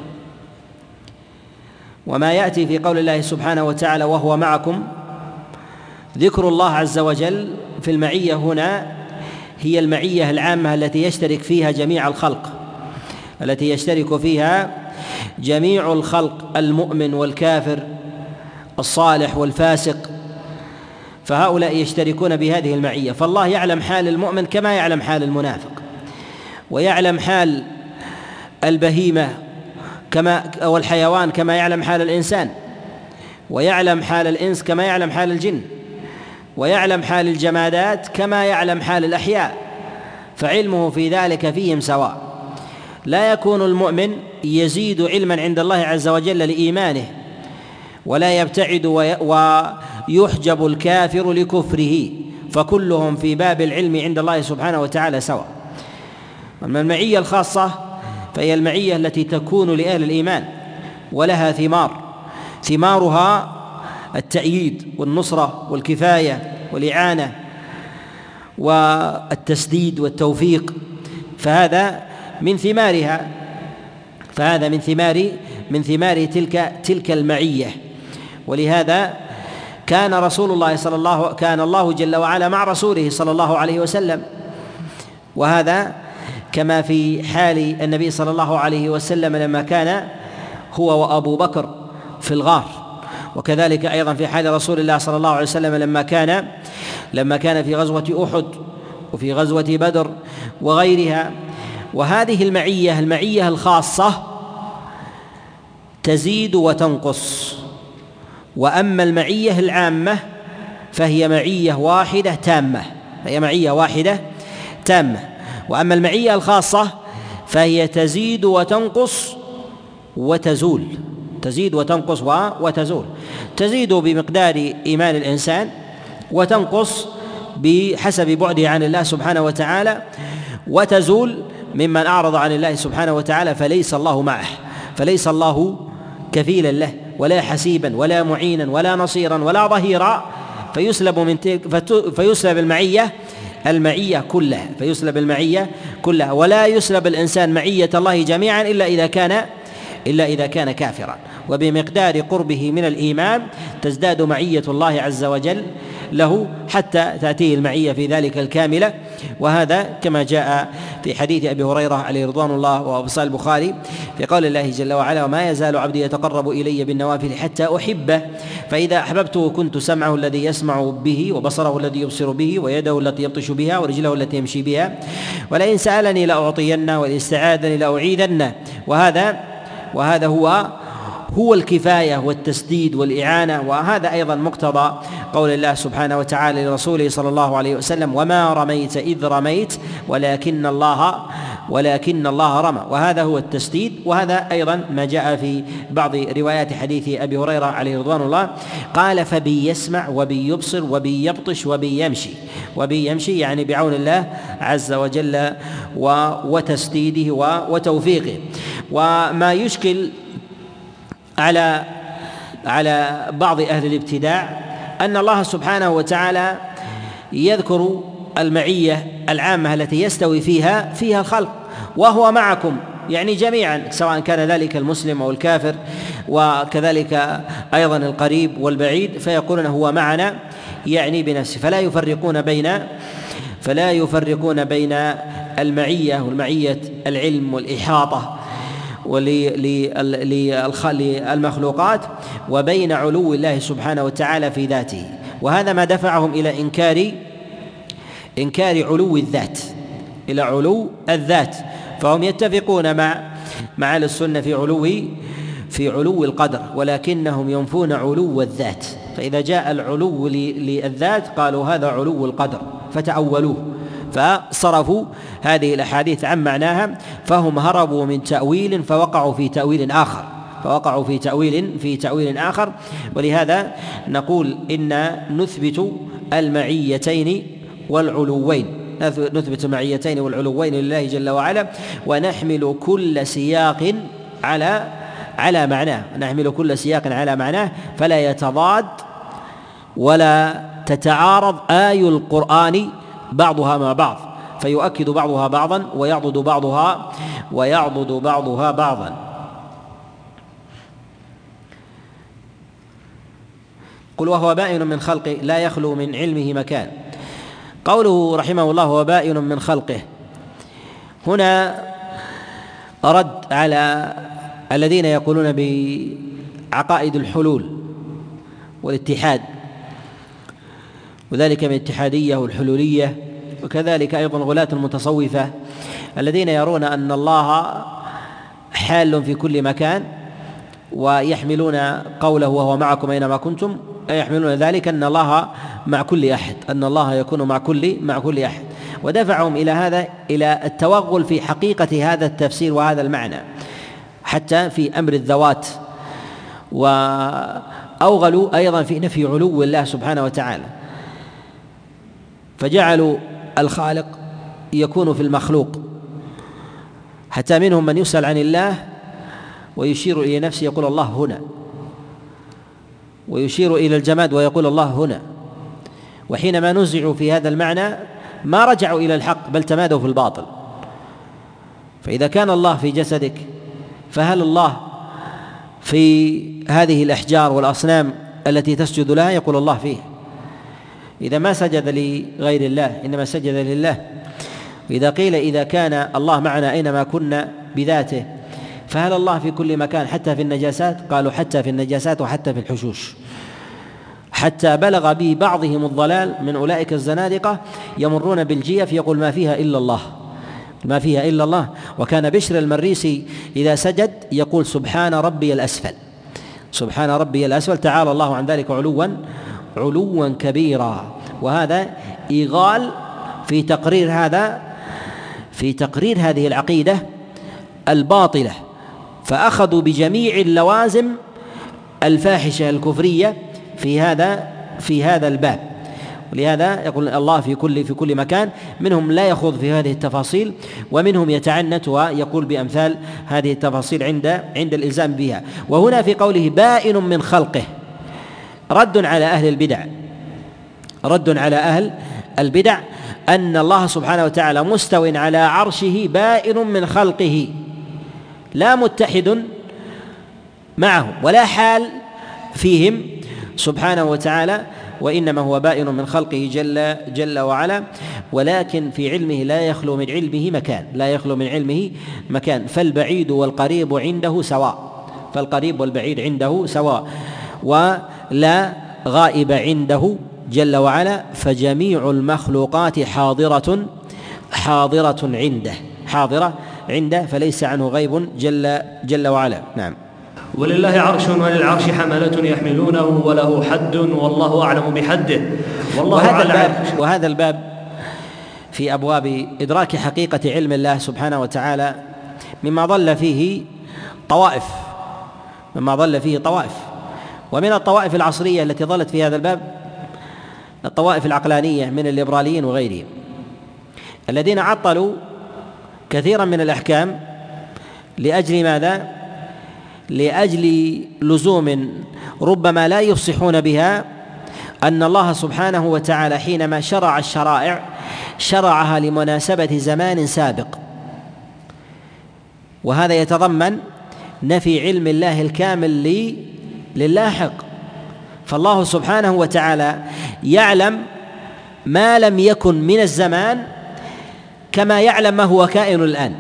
وما يأتي في قول الله سبحانه وتعالى وهو معكم، ذكر الله عز وجل في المعية هنا هي المعية العامة التي يشترك فيها جميع الخلق، التي يشترك فيها جميع الخلق، المؤمن والكافر، الصالح والفاسق، فهؤلاء يشتركون بهذه المعية. فالله يعلم حال المؤمن كما يعلم حال المنافق، ويعلم حال البهيمة أو الحيوان كما يعلم حال الإنسان، ويعلم حال الإنس كما يعلم حال الجن، ويعلم حال الجمادات كما يعلم حال الأحياء، فعلمه في ذلك فيهم سواء. لا يكون المؤمن يزيد علما عند الله عز وجل لإيمانه، ولا يبتعد ويحجب الكافر لكفره، فكلهم في باب العلم عند الله سبحانه وتعالى سواء. أما المعية الخاصة فهي المعية التي تكون لأهل الإيمان، ولها ثمارها التأييد والنصرة والكفاية والإعانة والتسديد والتوفيق، فهذا من ثمارها، فهذا من ثمار تلك المعية. ولهذا كان الله جل وعلا مع رسوله صلى الله عليه وسلم، وهذا كما في حال النبي صلى الله عليه وسلم لما كان هو وأبو بكر في الغار، وكذلك أيضا في حال رسول الله صلى الله عليه وسلم لما كان في غزوة أحد وفي غزوة بدر وغيرها. وهذه المعية الخاصة تزيد وتنقص، وأما المعية العامة فهي معية واحدة تامة، وأما المعية الخاصة فهي تزيد وتنقص وتزول، تزيد بمقدار إيمان الإنسان، وتنقص بحسب بعده عن الله سبحانه وتعالى، وتزول ممن أعرض عن الله سبحانه وتعالى فليس الله معه، فليس الله كفيلا له ولا حسيبا ولا معينا ولا نصيرا ولا ظهيرا فيسلب المعية كلها ولا يسلب الإنسان معية الله جميعا إلا إذا كان كافرا. وبمقدار قربه من الإيمان تزداد معية الله عز وجل له حتى تأتيه المعية في ذلك الكاملة. وهذا كما جاء في حديث أبي هريرة عليه رضوان الله وصحيح البخاري في قول الله جل وعلا: وما يزال عبدي يتقرب إلي بالنوافل حتى أحبه فإذا أحببته كنت سمعه الذي يسمع به وبصره الذي يبصر به ويده التي يبطش بها ورجله التي يمشي بها ولئن سألني لأعطينه ولئن استعاذني لأعيذنه. وهذا هو الكفاية والتسديد والإعانة. وهذا أيضا مقتضى قول الله سبحانه وتعالى لرسوله صلى الله عليه وسلم: وما رميت إذ رميت ولكن الله رمى. وهذا هو التسديد. وهذا أيضا ما جاء في بعض روايات حديث أبي هريرة عليه رضوان الله قال: فبي يسمع وبي يبصر وبي يبطش وبي يمشي يعني بعون الله عز وجل وتسديده وتوفيقه. وما يشكل على بعض أهل الابتداع أن الله سبحانه وتعالى يذكر المعية العامة التي يستوي فيها الخلق، وهو معكم يعني جميعا سواء كان ذلك المسلم أو الكافر، وكذلك أيضا القريب والبعيد، فيقولون هو معنا يعني بنفسه، فلا يفرقون بين المعية والمعية العلم والإحاطة للمخلوقات وبين علو الله سبحانه وتعالى في ذاته. وهذا ما دفعهم إلى إنكار علو الذات، فهم يتفقون مع أهل السنة في علو القدر، ولكنهم ينفون علو الذات. فإذا جاء العلو للذات قالوا هذا علو القدر فتأولوه، فصرفوا هذه الأحاديث عن معناها، فهم هربوا من تأويل فوقعوا في تأويل آخر. ولهذا نقول إن نثبت المعيتين والعلوين لله جل وعلا، ونحمل كل سياق على معناه، فلا يتضاد ولا تتعارض آي القرآن بعضها مع بعض، فيؤكد بعضها بعضا ويعضد بعضها بعضا. قل وهو بائن من خلقه لا يخلو من علمه مكان. قوله رحمه الله هو بائن من خلقه، هنا رد على الذين يقولون بعقائد الحلول والاتحاد، وذلك من الاتحادية والحلولية، وكذلك أيضا غلاة المتصوفة الذين يرون أن الله حال في كل مكان، ويحملون قوله وهو معكم أينما كنتم، يحملون ذلك أن الله مع كل أحد، أن الله يكون مع كل أحد، ودفعهم إلى التوغل في حقيقة هذا التفسير وهذا المعنى حتى في أمر الذوات، وأوغلوا أيضا في نفي علو الله سبحانه وتعالى، فجعلوا الخالق يكون في المخلوق، حتى منهم من يسأل عن الله ويشير إلى نفسه يقول الله هنا، ويشير إلى الجماد ويقول الله هنا. وحينما نزعوا في هذا المعنى ما رجعوا إلى الحق بل تمادوا في الباطل. فإذا كان الله في جسدك فهل الله في هذه الأحجار والأصنام التي تسجد لها؟ يقول الله فيه. إذا ما سجد لغير الله إنما سجد لله. وإذا قيل إذا كان الله معنا أينما كنا بذاته فهل الله في كل مكان حتى في النجاسات؟ قالوا حتى في النجاسات وحتى في الحشوش، حتى بلغ به بعضهم الضلال من أولئك الزنادقة يمرون بالجيف يقول ما فيها إلا الله. وكان بشر المريسي إذا سجد يقول سبحان ربي الأسفل، تعالى الله عن ذلك علوا كبيرا. وهذا إيغال في تقرير هذه العقيدة الباطلة، فأخذوا بجميع اللوازم الفاحشة الكفرية في هذا الباب. ولهذا يقول الله في كل مكان. منهم لا يخوض في هذه التفاصيل، ومنهم يتعنت ويقول بأمثال هذه التفاصيل عند الإلزام بها. وهنا في قوله بائن من خلقه رد على أهل البدع رد على أهل البدع أن الله سبحانه وتعالى مستو على عرشه بائن من خلقه لا متحد معه ولا حال فيهم سبحانه وتعالى، وإنما هو بائن من خلقه جل وعلا، ولكن في علمه لا يخلو من علمه مكان، فالبعيد والقريب عنده سواء، فالقريب والبعيد عنده سواء، ولا غائب عنده جل وعلا، فجميع المخلوقات حاضرة عنده فليس عنه غيب جل وعلا. نعم. ولله عرش وللعرش حملة يحملونه وله حد والله أعلم بحده. وهذا الباب في أبواب إدراك حقيقة علم الله سبحانه وتعالى مما ضل فيه طوائف، ومن الطوائف العصرية التي ضلت في هذا الباب الطوائف العقلانية من الليبراليين وغيرهم، الذين عطلوا كثيرا من الأحكام لأجل ماذا؟ لأجل لزوم ربما لا يفصحون بها أن الله سبحانه وتعالى حينما شرع الشرائع شرعها لمناسبة زمان سابق، وهذا يتضمن نفي علم الله الكامل للاحق، فالله سبحانه وتعالى يعلم ما لم يكن من الزمان كما يعلم ما هو كائن الآن،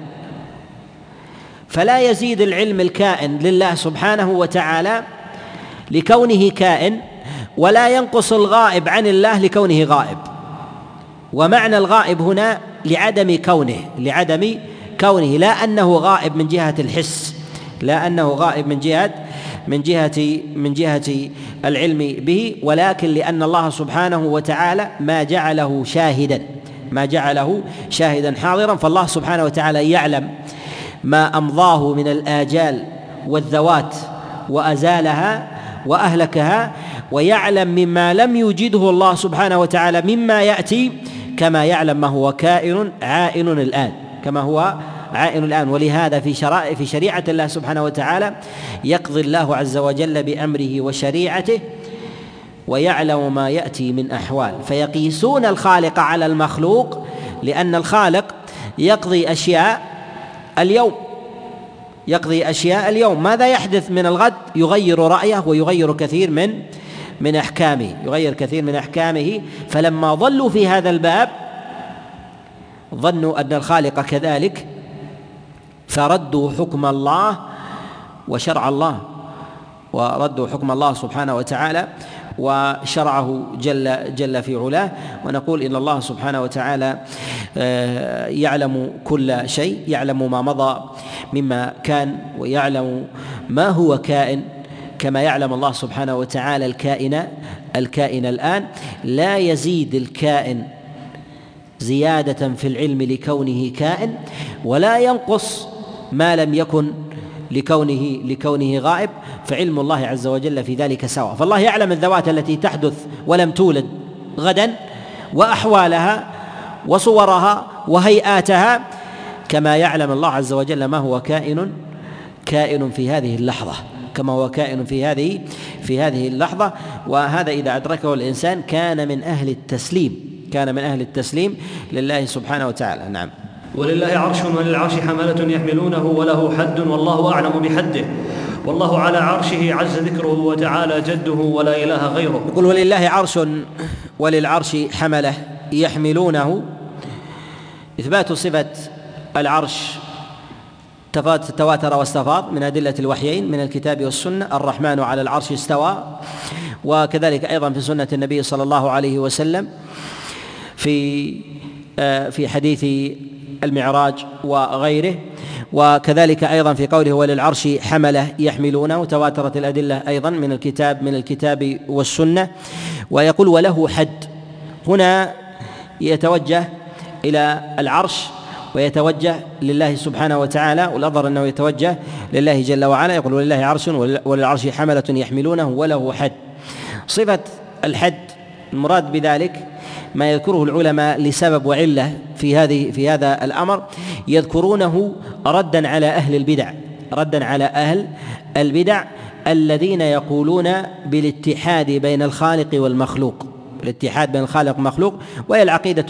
فلا يزيد العلم الكائن لله سبحانه وتعالى لكونه كائن، ولا ينقص الغائب عن الله لكونه غائب. ومعنى الغائب هنا لعدم كونه لا أنه غائب من جهة الحس، لا أنه غائب من جهة العلم به، ولكن لأن الله سبحانه وتعالى ما جعله شاهدا حاضرا، فالله سبحانه وتعالى يعلم ما أمضاه من الآجال والذوات وأزالها وأهلكها، ويعلم مما لم يوجده الله سبحانه وتعالى مما يأتي، كما يعلم ما هو عائن الآن. ولهذا في شريعة الله سبحانه وتعالى يقضي الله عز وجل بأمره وشريعته ويعلم ما يأتي من أحوال، فيقيسون الخالق على المخلوق، لأن الخالق يقضي أشياء اليوم، ماذا يحدث من الغد يغير رأيه ويغير كثير من أحكامه. فلما ضلوا في هذا الباب ظنوا أن الخالق كذلك، فردوا حكم الله وشرع الله، وردوا حكم الله سبحانه وتعالى وشرعه جل في علاه. ونقول إن الله سبحانه وتعالى يعلم كل شيء، يعلم ما مضى مما كان، ويعلم ما هو كائن، كما يعلم الله سبحانه وتعالى الكائن الآن. لا يزيد الكائن زيادة في العلم لكونه كائن، ولا ينقص ما لم يكن لكونه غائب، فعلم الله عز وجل في ذلك سواء. فالله يعلم الذوات التي تحدث ولم تولد غدا، وأحوالها وصورها وهيئاتها، كما يعلم الله عز وجل ما هو كائن في هذه اللحظة، كما هو كائن في هذه اللحظة. وهذا إذا أدركه الإنسان كان من أهل التسليم لله سبحانه وتعالى. نعم. ولله عرش وللعرش حملة يحملونه وله حد والله أعلم بحده والله على عرشه عز ذكره وتعالى جده ولا إله غيره. يقول ولله عرش وللعرش حملة يحملونه. إثبات صفة العرش تواتر واستفاض من أدلة الوحيين من الكتاب والسنة. الرحمن على العرش استوى، وكذلك أيضا في سنة النبي صلى الله عليه وسلم في حديث المعراج وغيره، وكذلك أيضا في قوله وللعرش حملة يحملونه، تواترت الأدلة أيضا من الكتاب والسنة. ويقول وله حد، هنا يتوجه إلى العرش ويتوجه لله سبحانه وتعالى، والأظهر أنه يتوجه لله جل وعلا. يقول ولله عرش وللعرش حملة يحملونه وله حد. صفة الحد المراد بذلك ما يذكره العلماء لسبب وعلة في هذا الأمر، يذكرونه ردا على أهل البدع الذين يقولون بالاتحاد بين الخالق والمخلوق، الاتحاد بين الخالق والمخلوق، وهي عقيدة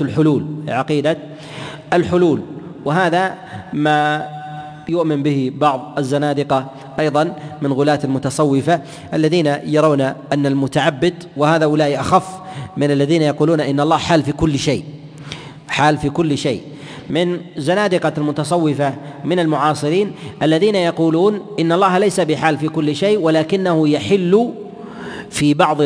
الحلول. وهذا ما يؤمن به بعض الزنادقة أيضا من غلاة المتصوفة الذين يرون أن المتعبد، وهذا أولئك أخف من الذين يقولون إن الله حال في كل شيء، من زنادقة المتصوفة من المعاصرين الذين يقولون إن الله ليس بحال في كل شيء، ولكنه يحل في بعض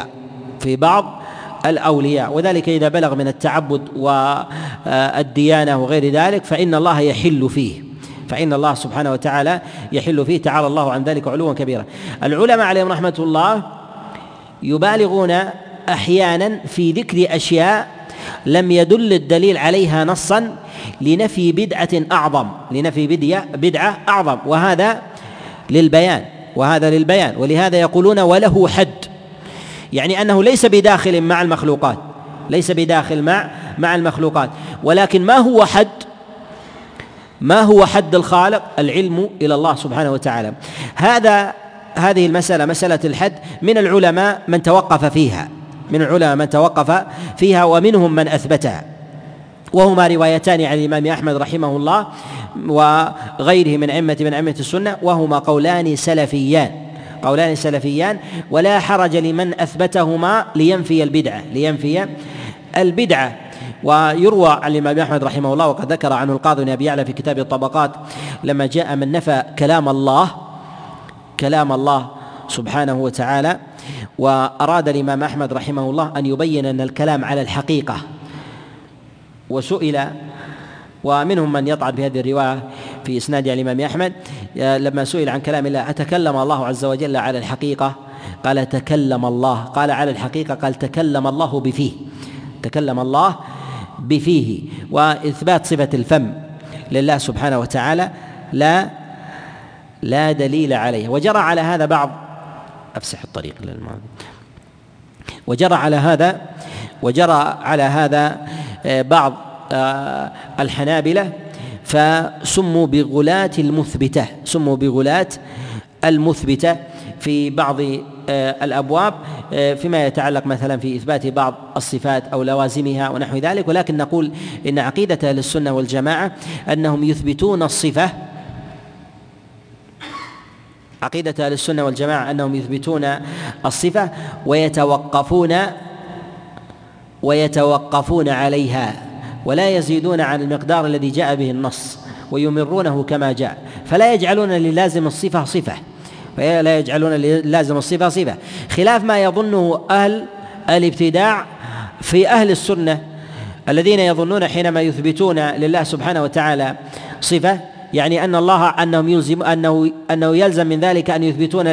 الأولياء، وذلك إذا بلغ من التعبد والديانة وغير ذلك فإن الله يحل فيه، فإن الله سبحانه وتعالى يحل فيه، تعالى الله عن ذلك علوا كبيرا. العلماء عليهم رحمة الله يبالغون أحيانا في ذكر أشياء لم يدل الدليل عليها نصا لنفي بدعة أعظم، وهذا للبيان، ولهذا يقولون وله حد، يعني أنه ليس بداخل مع المخلوقات، ولكن ما هو حد الخالق؟ العلم إلى الله سبحانه وتعالى. هذه المسألة، مسألة الحد، من العلماء من توقف فيها ومنهم من أثبتها، وهما روايتان عن الإمام أحمد رحمه الله وغيره من أئمة السنة، وهما قولان سلفيان، ولا حرج لمن أثبتهما لينفي البدعة. ويروى عن الإمام أحمد رحمه الله، وقد ذكر عنه القاضي بن أبي يعلى في كتاب الطبقات لما جاء من نفى كلام الله سبحانه وتعالى، وأراد الإمام أحمد رحمه الله أن يبين أن الكلام على الحقيقة، وسئل، ومنهم من يطعن بهذه الرواية في إسناد الإمام أحمد، لما سئل عن كلام الله أتكلم الله عز وجل على الحقيقة؟ قال تكلم الله. قال على الحقيقة؟ قال تكلم الله بفيه. وإثبات صفة الفم لله سبحانه وتعالى لا دليل عليه. وجرى على هذا بعض بعض الحنابلة، فسموا بغلاة المثبتة في بعض الأبواب فيما يتعلق مثلا في إثبات بعض الصفات أو لوازمها ونحو ذلك. ولكن نقول إن عقيدة أهل السنة والجماعة أنهم يثبتون الصفة ويتوقفون عليها، ولا يزيدون عن المقدار الذي جاء به النص، ويمرونه كما جاء، فلا يجعلون للازم الصفة صفة، خلاف ما يظنه أهل الابتداع في أهل السنة الذين يظنون حينما يثبتون لله سبحانه وتعالى صفة، يعني أن الله أنه يلزم من ذلك أن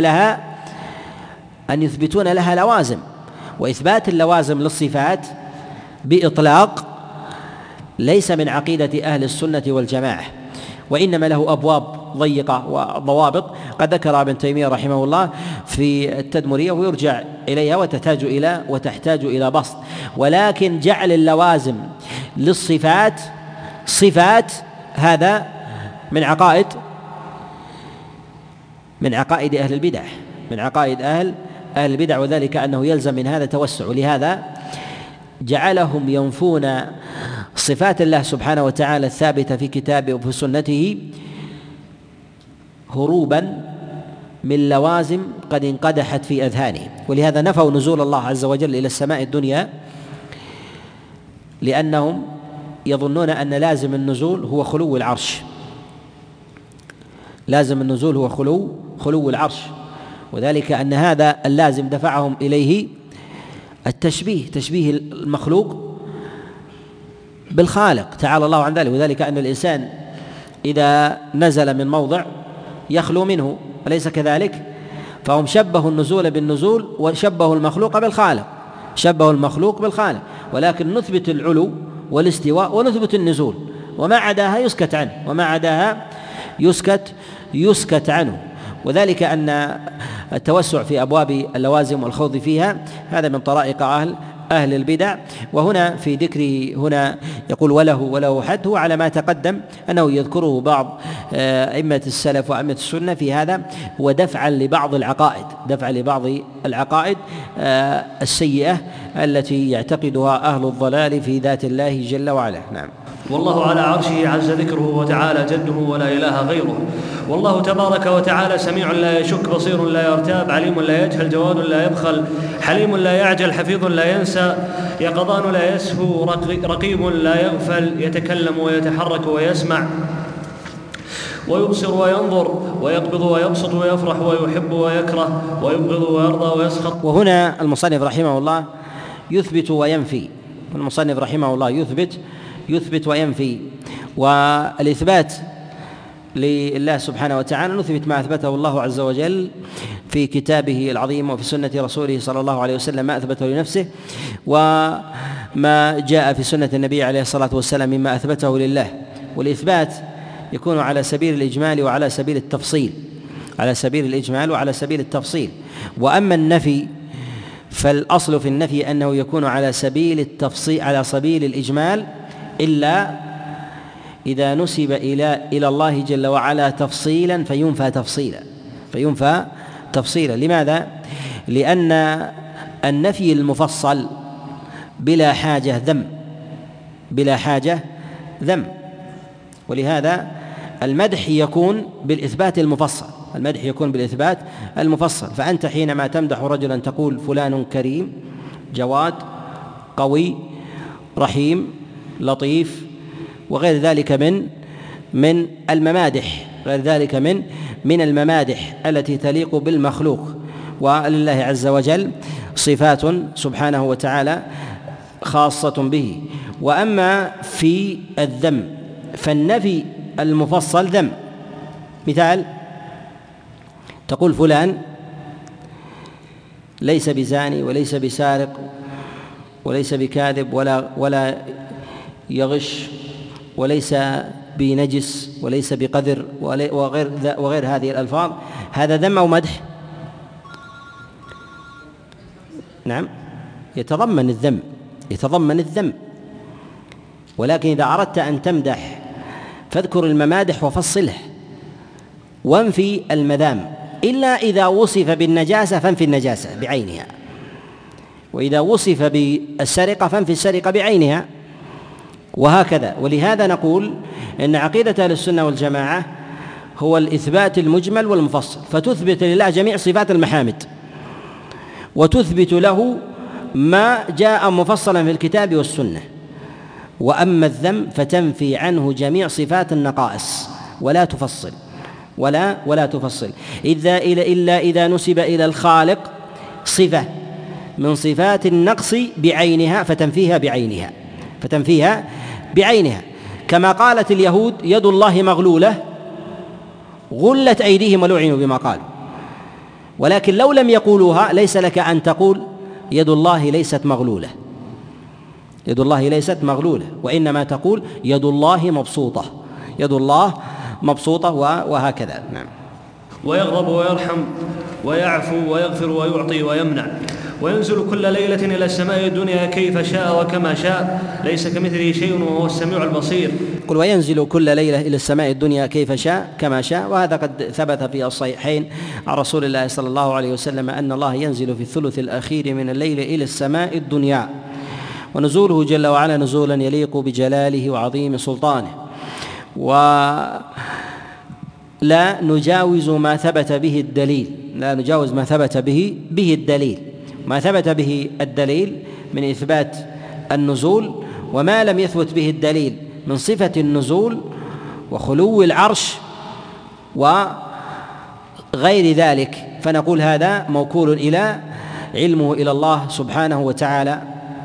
يثبتون لها لوازم. وإثبات اللوازم للصفات بإطلاق ليس من عقيدة أهل السنة والجماعة، وإنما له أبواب ضيقة وضوابط قد ذكر ابن تيمية رحمه الله في التدمرية، ويرجع إليها وتحتاج إلى بسط. ولكن جعل اللوازم للصفات صفات هذا من عقائد أهل البدع، وذلك أنه يلزم من هذا توسع، لهذا جعلهم ينفون صفات الله سبحانه وتعالى الثابتة في كتابه وفي سنته هروبا من لوازم قد انقدحت في أذهانهم. ولهذا نفوا نزول الله عز وجل إلى السماء الدنيا، لأنهم يظنون أن لازم النزول هو خلو العرش، وذلك أن هذا اللازم دفعهم إليه تشبيه المخلوق بالخالق تعالى الله عن ذلك، وذلك أن الإنسان إذا نزل من موضع يخلو منه، أليس كذلك؟ فهم شبهوا النزول بالنزول وشبهوا المخلوق بالخالق، ولكن نثبت العلو والاستواء ونثبت النزول، وما عداها يسكت عنه. وذلك أن التوسع في أبواب اللوازم والخوض فيها هذا من طرائق أهل أهل البدع. وهنا في ذكره هنا يقول وله حد، هو على ما تقدم أنه يذكره بعض أئمة السلف وأئمة السنة في هذا، هو دفعا لبعض العقائد السيئة التي يعتقدها أهل الضلال في ذات الله جل وعلا. نعم. والله على عرشه عز ذكره وتعالى جده ولا إله غيره. والله تبارك وتعالى سميع لا يشك، بصير لا يرتاب، عليم لا يجهل، جواد لا يبخل، حليم لا يعجل، حفيظ لا ينسى، يقظان لا يسهو، رقيب لا يغفل، يتكلم ويتحرك ويسمع ويبصر وينظر، ويقبض ويبسط ويفرح ويحب ويكره ويبغض ويرضى ويسخط. وهنا المصنف رحمه الله يثبت وينفي، المصنف رحمه الله يثبت وينفي. والإثبات لله سبحانه وتعالى نثبت ما أثبته الله عز وجل في كتابه العظيم وفي سنة رسوله صلى الله عليه وسلم ما أثبته لنفسه، وما جاء في سنة النبي عليه الصلاة والسلام مما أثبته لله. والإثبات يكون على سبيل الإجمال وعلى سبيل التفصيل، وأما النفي فالأصل في النفي أنه يكون على سبيل التفصيل، على سبيل الإجمال، إلا إذا نسب إلى الله جل وعلا تفصيلا فينفى تفصيلا. لماذا؟ لأن النفي المفصل بلا حاجة ذم، ولهذا المدح يكون بالإثبات المفصل. فأنت حينما تمدح رجلا تقول فلان كريم، جواد، قوي، رحيم، لطيف، وغير ذلك من الممادح التي تليق بالمخلوق. ولله عز وجل صفات سبحانه وتعالى خاصة به. وأما في الذم فالنفي المفصل ذم. مثال: تقول فلان ليس بزاني وليس بسارق وليس بكاذب ولا يغش وليس بنجس وليس بقذر وغير هذه الألفاظ. هذا ذم أو مدح؟ نعم، يتضمن الذم. ولكن إذا أردت أن تمدح فاذكر الممادح وفصله، وانفي المذام، إلا إذا وصف بالنجاسة فانفي النجاسة بعينها، وإذا وصف بالسرقة فانفي السرقة بعينها، وهكذا. ولهذا نقول إن عقيدة أهل السنة والجماعة هو الإثبات المجمل والمفصل، فتثبت لله جميع صفات المحامد، وتثبت له ما جاء مفصلا في الكتاب والسنة. وأما الذم فتنفي عنه جميع صفات النقائص ولا تفصل إلا إذا نسب إلى الخالق صفة من صفات النقص بعينها فتنفيها بعينها، كما قالت اليهود يد الله مغلولة غلت أيديهم ولعنوا بما قالوا. ولكن لو لم يقولوها ليس لك أن تقول يد الله ليست مغلولة، وإنما تقول يد الله مبسوطة وهكذا. نعم. ويغضب ويرحم ويعفو ويغفر ويعطي ويمنع، وينزل كل ليلة إلى السماء الدنيا كيف شاء وكما شاء، ليس كمثله شيء وهو السميع البصير. قل وينزل كل ليلة إلى السماء الدنيا كيف شاء كما شاء. وهذا قد ثبت في الصحيحين عن رسول الله صلى الله عليه وسلم أن الله ينزل في الثلث الأخير من الليل إلى السماء الدنيا، ونزوله جل وعلا نزولا يليق بجلاله وعظيم سلطانه، ولا نجاوز ما ثبت به الدليل، ما ثبت به الدليل من إثبات النزول، وما لم يثبت به الدليل من صفة النزول وخلو العرش وغير ذلك، فنقول هذا موكول إلى علمه إلى الله سبحانه وتعالى.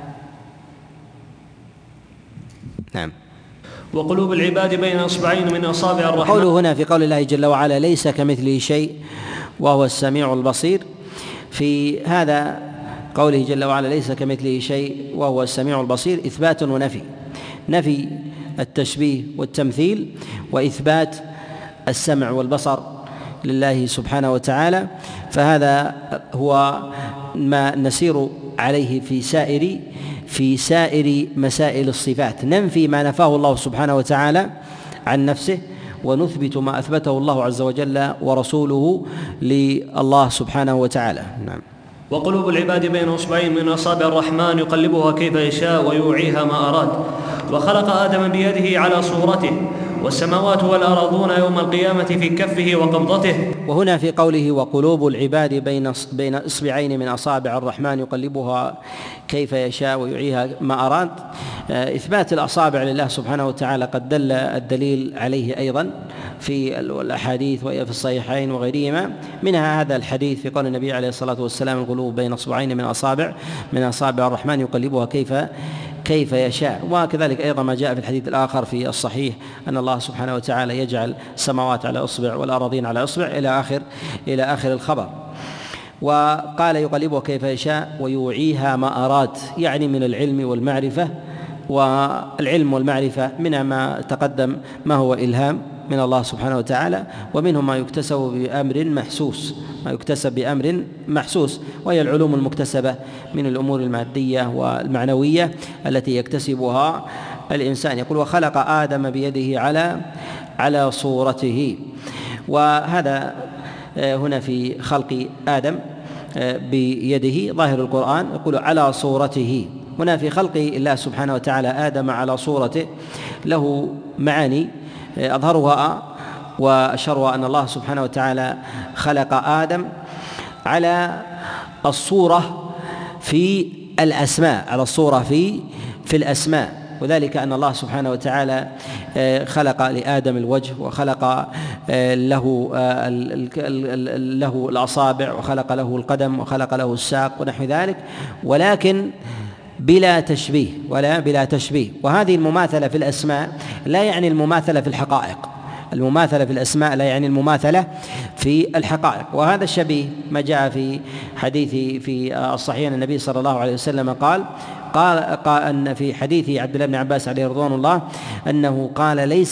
نعم. وقلوب العباد بين إصبعين من أصابع الرحمن. قوله هنا في قول الله جل وعلا ليس كمثله شيء وهو السميع البصير، في هذا قوله جل وعلا ليس كمثله شيء وهو السميع البصير إثبات ونفي، نفي التشبيه والتمثيل، وإثبات السمع والبصر لله سبحانه وتعالى. فهذا هو ما نسير عليه في سائر مسائل الصفات، ننفي ما نفاه الله سبحانه وتعالى عن نفسه، ونثبت ما أثبته الله عز وجل ورسوله لله سبحانه وتعالى. نعم. وقلوب العباد بين اصبعين من اصابع الرحمن يقلبها كيف يشاء ويوعيها ما اراد، وخلق ادم بيده على صورته، والسماوات والارضون يوم القيامه في كفه وقبضته. وهنا في قوله وقلوب العباد بين اصبعين من اصابع الرحمن يقلبها كيف يشاء ويعيها ما اراد، اثبات الاصابع لله سبحانه وتعالى قد دل الدليل عليه ايضا في الاحاديث وهي في الصحيحين وغيرهما، منها هذا الحديث في قول النبي عليه الصلاه والسلام القلوب بين اصبعين من اصابع الرحمن يقلبها كيف يشاء. وكذلك ايضا ما جاء في الحديث الاخر في الصحيح ان الله سبحانه وتعالى يجعل السماوات على اصبع والارضين على اصبع الى اخر الخبر. وقال يقلبها كيف يشاء ويوعيها ما اراد، يعني من العلم والمعرفه، والعلم والمعرفة منها ما تقدم ما هو إلهام من الله سبحانه وتعالى، ومنهم ما يكتسب بأمر محسوس، وهي العلوم المكتسبة من الأمور المادية والمعنوية التي يكتسبها الإنسان. يقول وخلق آدم بيده على صورته، وهذا هنا في خلق آدم بيده ظاهر القرآن يقول على صورته. هنا في خلق الله سبحانه وتعالى آدم على صورته له معاني أظهرها وأشهرها أن الله سبحانه وتعالى خلق آدم على الصورة في الأسماء، على الصورة في الأسماء، وذلك أن الله سبحانه وتعالى خلق لآدم الوجه، وخلق له الأصابع، وخلق له القدم، وخلق له الساق ونحو ذلك، ولكن بلا تشبيه. وهذه المماثلة في الأسماء لا يعني المماثلة في الحقائق، المماثلة في الأسماء لا يعني المماثلة في الحقائق. وهذا الشبيه ما جاء في حديث في الصحيحين النبي صلى الله عليه وسلم قال أن في حديث عبد الله بن عباس عليه رضوان الله أنه قال ليس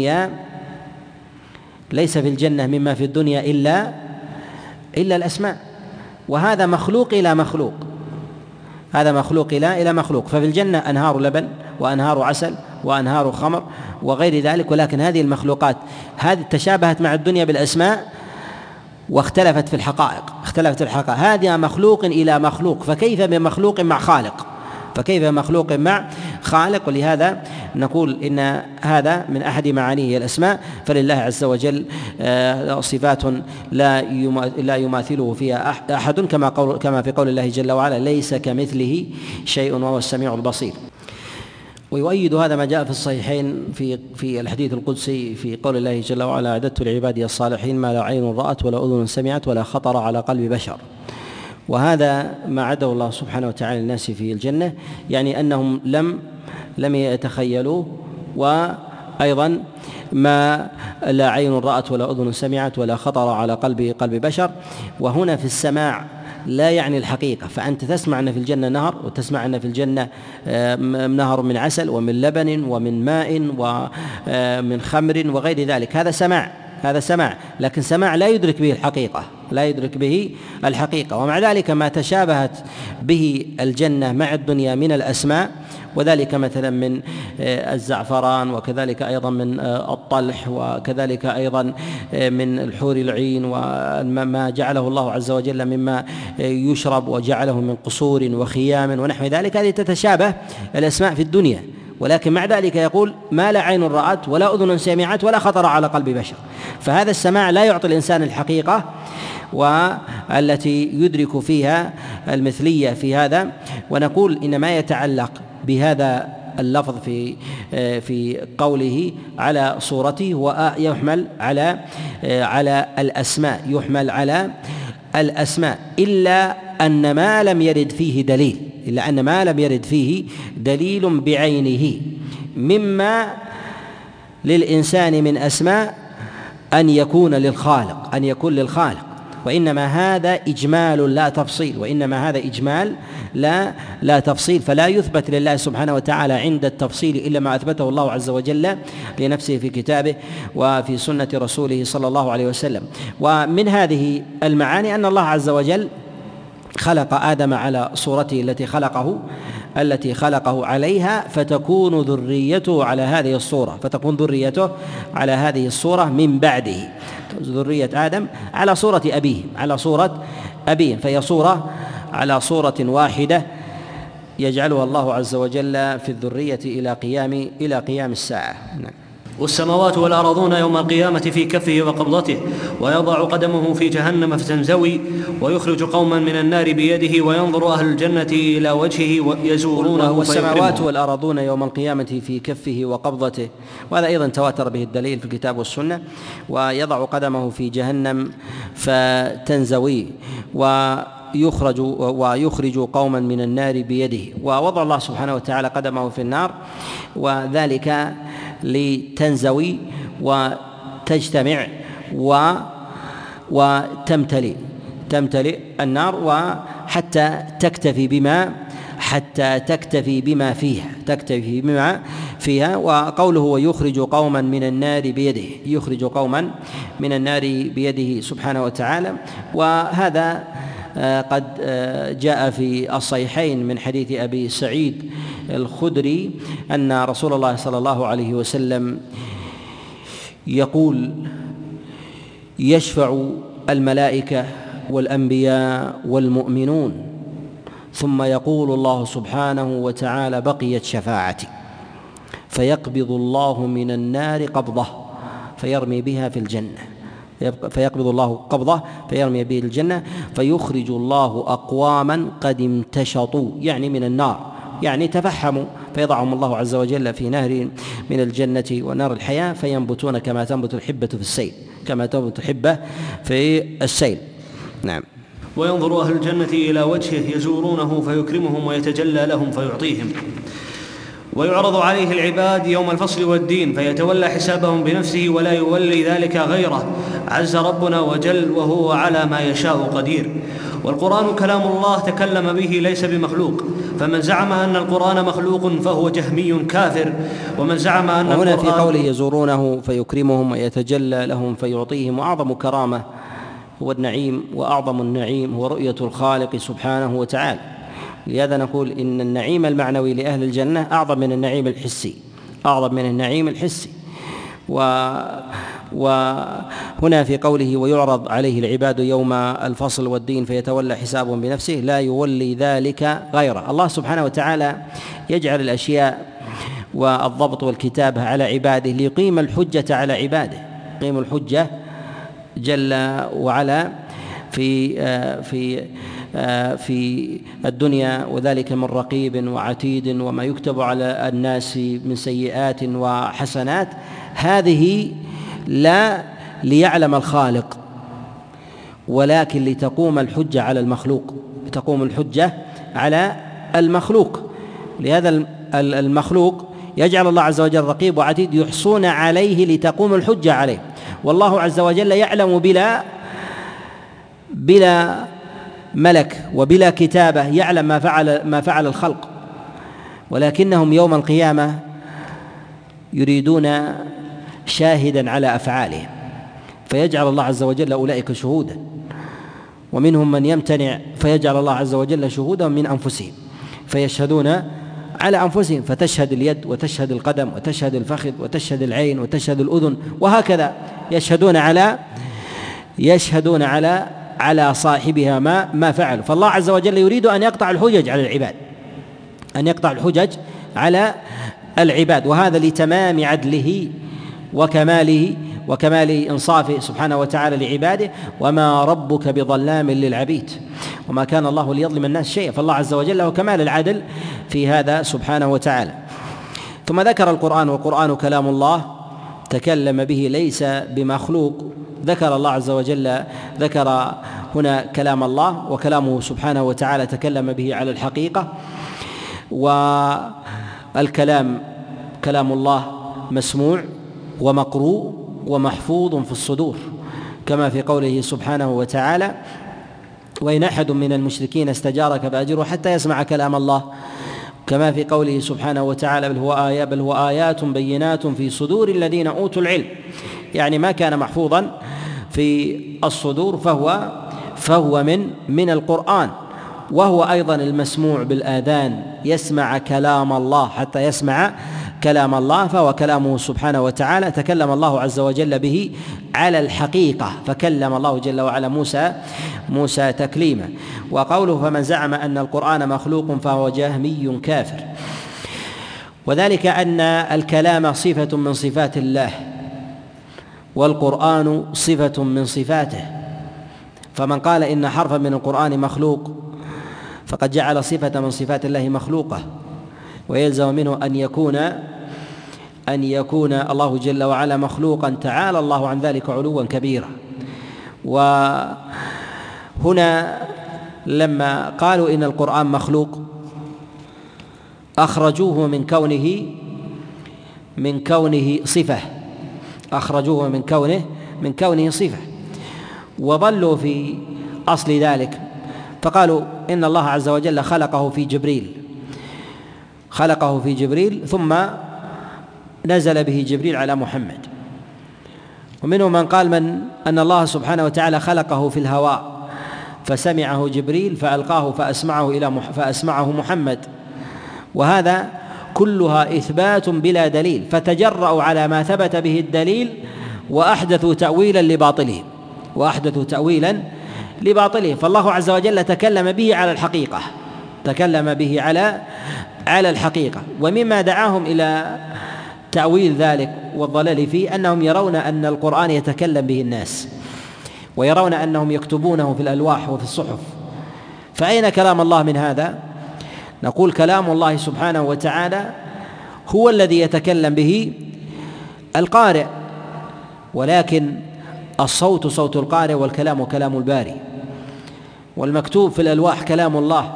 في الجنة مما في الدنيا إلا الأسماء، وهذا مخلوق إلى مخلوق، هذا مخلوق إلى مخلوق. ففي الجنة أنهار لبن وأنهار عسل وأنهار خمر وغير ذلك، ولكن هذه المخلوقات هذه تشابهت مع الدنيا بالأسماء واختلفت في الحقائق، هذا مخلوق إلى مخلوق، فكيف بمخلوق مع خالق؟ ولهذا نقول إن هذا من أحد معانيه الأسماء، فلله عز وجل صفات لا يماثله فيها أحد، كما في قول الله جل وعلا ليس كمثله شيء وهو السميع البصير. ويؤيد هذا ما جاء في الصحيحين في الحديث القدسي في قول الله جل وعلا أعددت لعبادي الصالحين ما لا عين رأت ولا أذن سمعت ولا خطر على قلب بشر. وهذا ما عده الله سبحانه وتعالى للناس في الجنة، يعني أنهم لم يتخيلوا، وأيضا ما لا عين رأت ولا أذن سمعت ولا خطر على قلب بشر. وهنا في السماع لا يعني الحقيقة، فأنت تسمع أن في الجنة نهر، وتسمع أن في الجنة نهر من عسل ومن لبن ومن ماء ومن خمر وغير ذلك، هذا سماع، لكن سماع لا يدرك به الحقيقة. ومع ذلك ما تشابهت به الجنة مع الدنيا من الأسماء، وذلك مثلا من الزعفران، وكذلك أيضا من الطلح، وكذلك أيضا من الحور العين، وما جعله الله عز وجل مما يشرب وجعله من قصور وخيام ونحو ذلك، هذه تتشابه الأسماء في الدنيا، ولكن مع ذلك يقول ما لا عين رأت ولا أذن سمعت ولا خطر على قلب بشر. فهذا السماع لا يعطي الإنسان الحقيقة والتي يدرك فيها المثلية في هذا. ونقول إن ما يتعلق بهذا اللفظ في قوله على صورته ويحمل على الأسماء، إلا أن ما لم يرد فيه دليل بعينه مما للإنسان من أسماء أن يكون للخالق، وإنما هذا إجمال لا تفصيل، فلا يثبت لله سبحانه وتعالى عند التفصيل إلا ما أثبته الله عز وجل لنفسه في كتابه وفي سنة رسوله صلى الله عليه وسلم. ومن هذه المعاني أن الله عز وجل خلق آدم على صورته التي خلقه عليها، فتكون ذريته على هذه الصورة من بعده، ذرية آدم على صورة أبيه، فهي صورة على صورة واحدة يجعلها الله عز وجل في الذرية إلى قيام الساعة. نعم. والسماوات والأرضون يوم القيامة في كفه وقبضته، ويضع قدمه في جهنم فتنزوي، ويخرج قوما من النار بيده، وينظر أهل الجنة إلى وجهه يزورونه. والسماوات والأرضون يوم القيامة في كفه وقبضته، وهذا أيضا تواتر به الدليل في الكتاب والسنة. ويضع قدمه في جهنم فتنزوي، ويخرج قوما من النار بيده. ووضع الله سبحانه وتعالى قدمه في النار، وذلك لتنزوي وتجتمع وتمتلئ النار، وحتى تكتفي بما فيها. وقوله ويخرج قوما من النار بيده سبحانه وتعالى. وهذا قد جاء في الصحيحين من حديث أبي سعيد الخدري أن رسول الله صلى الله عليه وسلم يقول: يشفع الملائكة والأنبياء والمؤمنون، ثم يقول الله سبحانه وتعالى: بقيت شفاعتي، فيقبض الله من النار قبضة فيرمي بها في الجنة، فيقبض الله قبضة فيرمي به الجنة، فيخرج الله أقواما قد امتشطوا، يعني من النار، يعني تفحموا، فيضعهم الله عز وجل في نهر من الجنة ونار الحياة، فينبتون كما تنبت الحبة في السيل. نعم. وينظر أهل الجنة إلى وجهه يزورونه فيكرمهم ويتجلى لهم فيعطيهم. ويعرض عليه العباد يوم الفصل والدين، فيتولى حسابهم بنفسه ولا يولي ذلك غيره، عز ربنا وجل، وهو على ما يشاء قدير. والقرآن كلام الله تكلم به ليس بمخلوق، فمن زعم أن القرآن مخلوق فهو جهمي كافر. ومن زعم أن هنا في قوله يزورونه فيكرمهم ويتجلى لهم فيعطيهم، وأعظم كرامة هو النعيم، وأعظم النعيم هو رؤية الخالق سبحانه وتعالى. لهذا نقول إن النعيم المعنوي لأهل الجنة أعظم من النعيم الحسي. وهنا في قوله ويعرض عليه العباد يوم الفصل والدين فيتولى حسابهم بنفسه، لا يولي ذلك غيره. الله سبحانه وتعالى يجعل الأشياء والضبط والكتابة على عباده ليقيم الحجة على عباده، يقيم الحجة جل وعلا في الدنيا، وذلك من رقيب وعتيد وما يكتب على الناس من سيئات وحسنات. هذه لا ليعلم الخالق، ولكن لتقوم الحجة على المخلوق. لهذا المخلوق يجعل الله عز وجل رقيب وعتيد يحصون عليه لتقوم الحجة عليه، والله عز وجل يعلم بلا ملك وبلا كتابة، يعلم ما فعل الخلق، ولكنهم يوم القيامة يريدون شاهدا على أفعالهم، فيجعل الله عز وجل أولئك شهودا، ومنهم من يمتنع فيجعل الله عز وجل شهودا من أنفسهم، فيشهدون على أنفسهم، فتشهد اليد وتشهد القدم وتشهد الفخذ وتشهد العين وتشهد الأذن، وهكذا يشهدون على صاحبها ما فعل. فالله عز وجل يريد أن يقطع الحجج على العباد، وهذا لتمام عدله وكمال إنصافه سبحانه وتعالى لعباده. وما ربك بظلام للعبيد، وما كان الله ليظلم الناس شيئا، فالله عز وجل له كمال العدل في هذا سبحانه وتعالى. ثم ذكر القرآن، والقرآن كلام الله تكلم به ليس بمخلوق. ذكر الله عز وجل ذكر هنا كلام الله، وكلامه سبحانه وتعالى تكلم به على الحقيقة. والكلام كلام الله مسموع ومقروء ومحفوظ في الصدور، كما في قوله سبحانه وتعالى وإن أحد من المشركين استجارك فأجره حتى يسمع كلام الله، كما في قوله سبحانه وتعالى بل هو آيات بينات في صدور الذين أوتوا العلم، يعني ما كان محفوظا في الصدور فهو من القرآن. وهو أيضا المسموع بالآذان، يسمع كلام الله حتى يسمع كلام الله، فهو كلامه سبحانه وتعالى، تكلم الله عز وجل به على الحقيقة، فكلم الله جل وعلا موسى تكليما. وقوله فمن زعم أن القرآن مخلوق فهو جهمي كافر، وذلك أن الكلام صفة من صفات الله، والقرآن صفة من صفاته، فمن قال إن حرفا من القرآن مخلوق فقد جعل صفة من صفات الله مخلوقة، ويلزم منه أن يكون الله جل وعلا مخلوقا، تعالى الله عن ذلك علوا كبيرا. وهنا لما قالوا إن القرآن مخلوق أخرجوه من كونه صفة، أخرجوه من كونه صفة، وظلوا في أصل ذلك، فقالوا إن الله عز وجل خلقه في جبريل ثم نزل به جبريل على محمد. ومنهم من قال أن الله سبحانه وتعالى خلقه في الهواء فسمعه جبريل فألقاه فأسمعه محمد، وهذا كلها إثبات بلا دليل، فتجرأوا على ما ثبت به الدليل وأحدثوا تأويلا لباطله. فالله عز وجل تكلم به على الحقيقة. ومما دعاهم إلى تأويل ذلك والضلال فيه أنهم يرون أن القرآن يتكلم به الناس، ويرون أنهم يكتبونه في الألواح وفي الصحف، فأين كلام الله من هذا؟ نقول كلام الله سبحانه وتعالى هو الذي يتكلم به القارئ، ولكن الصوت صوت القارئ والكلام كلام الباري، والمكتوب في الألواح كلام الله،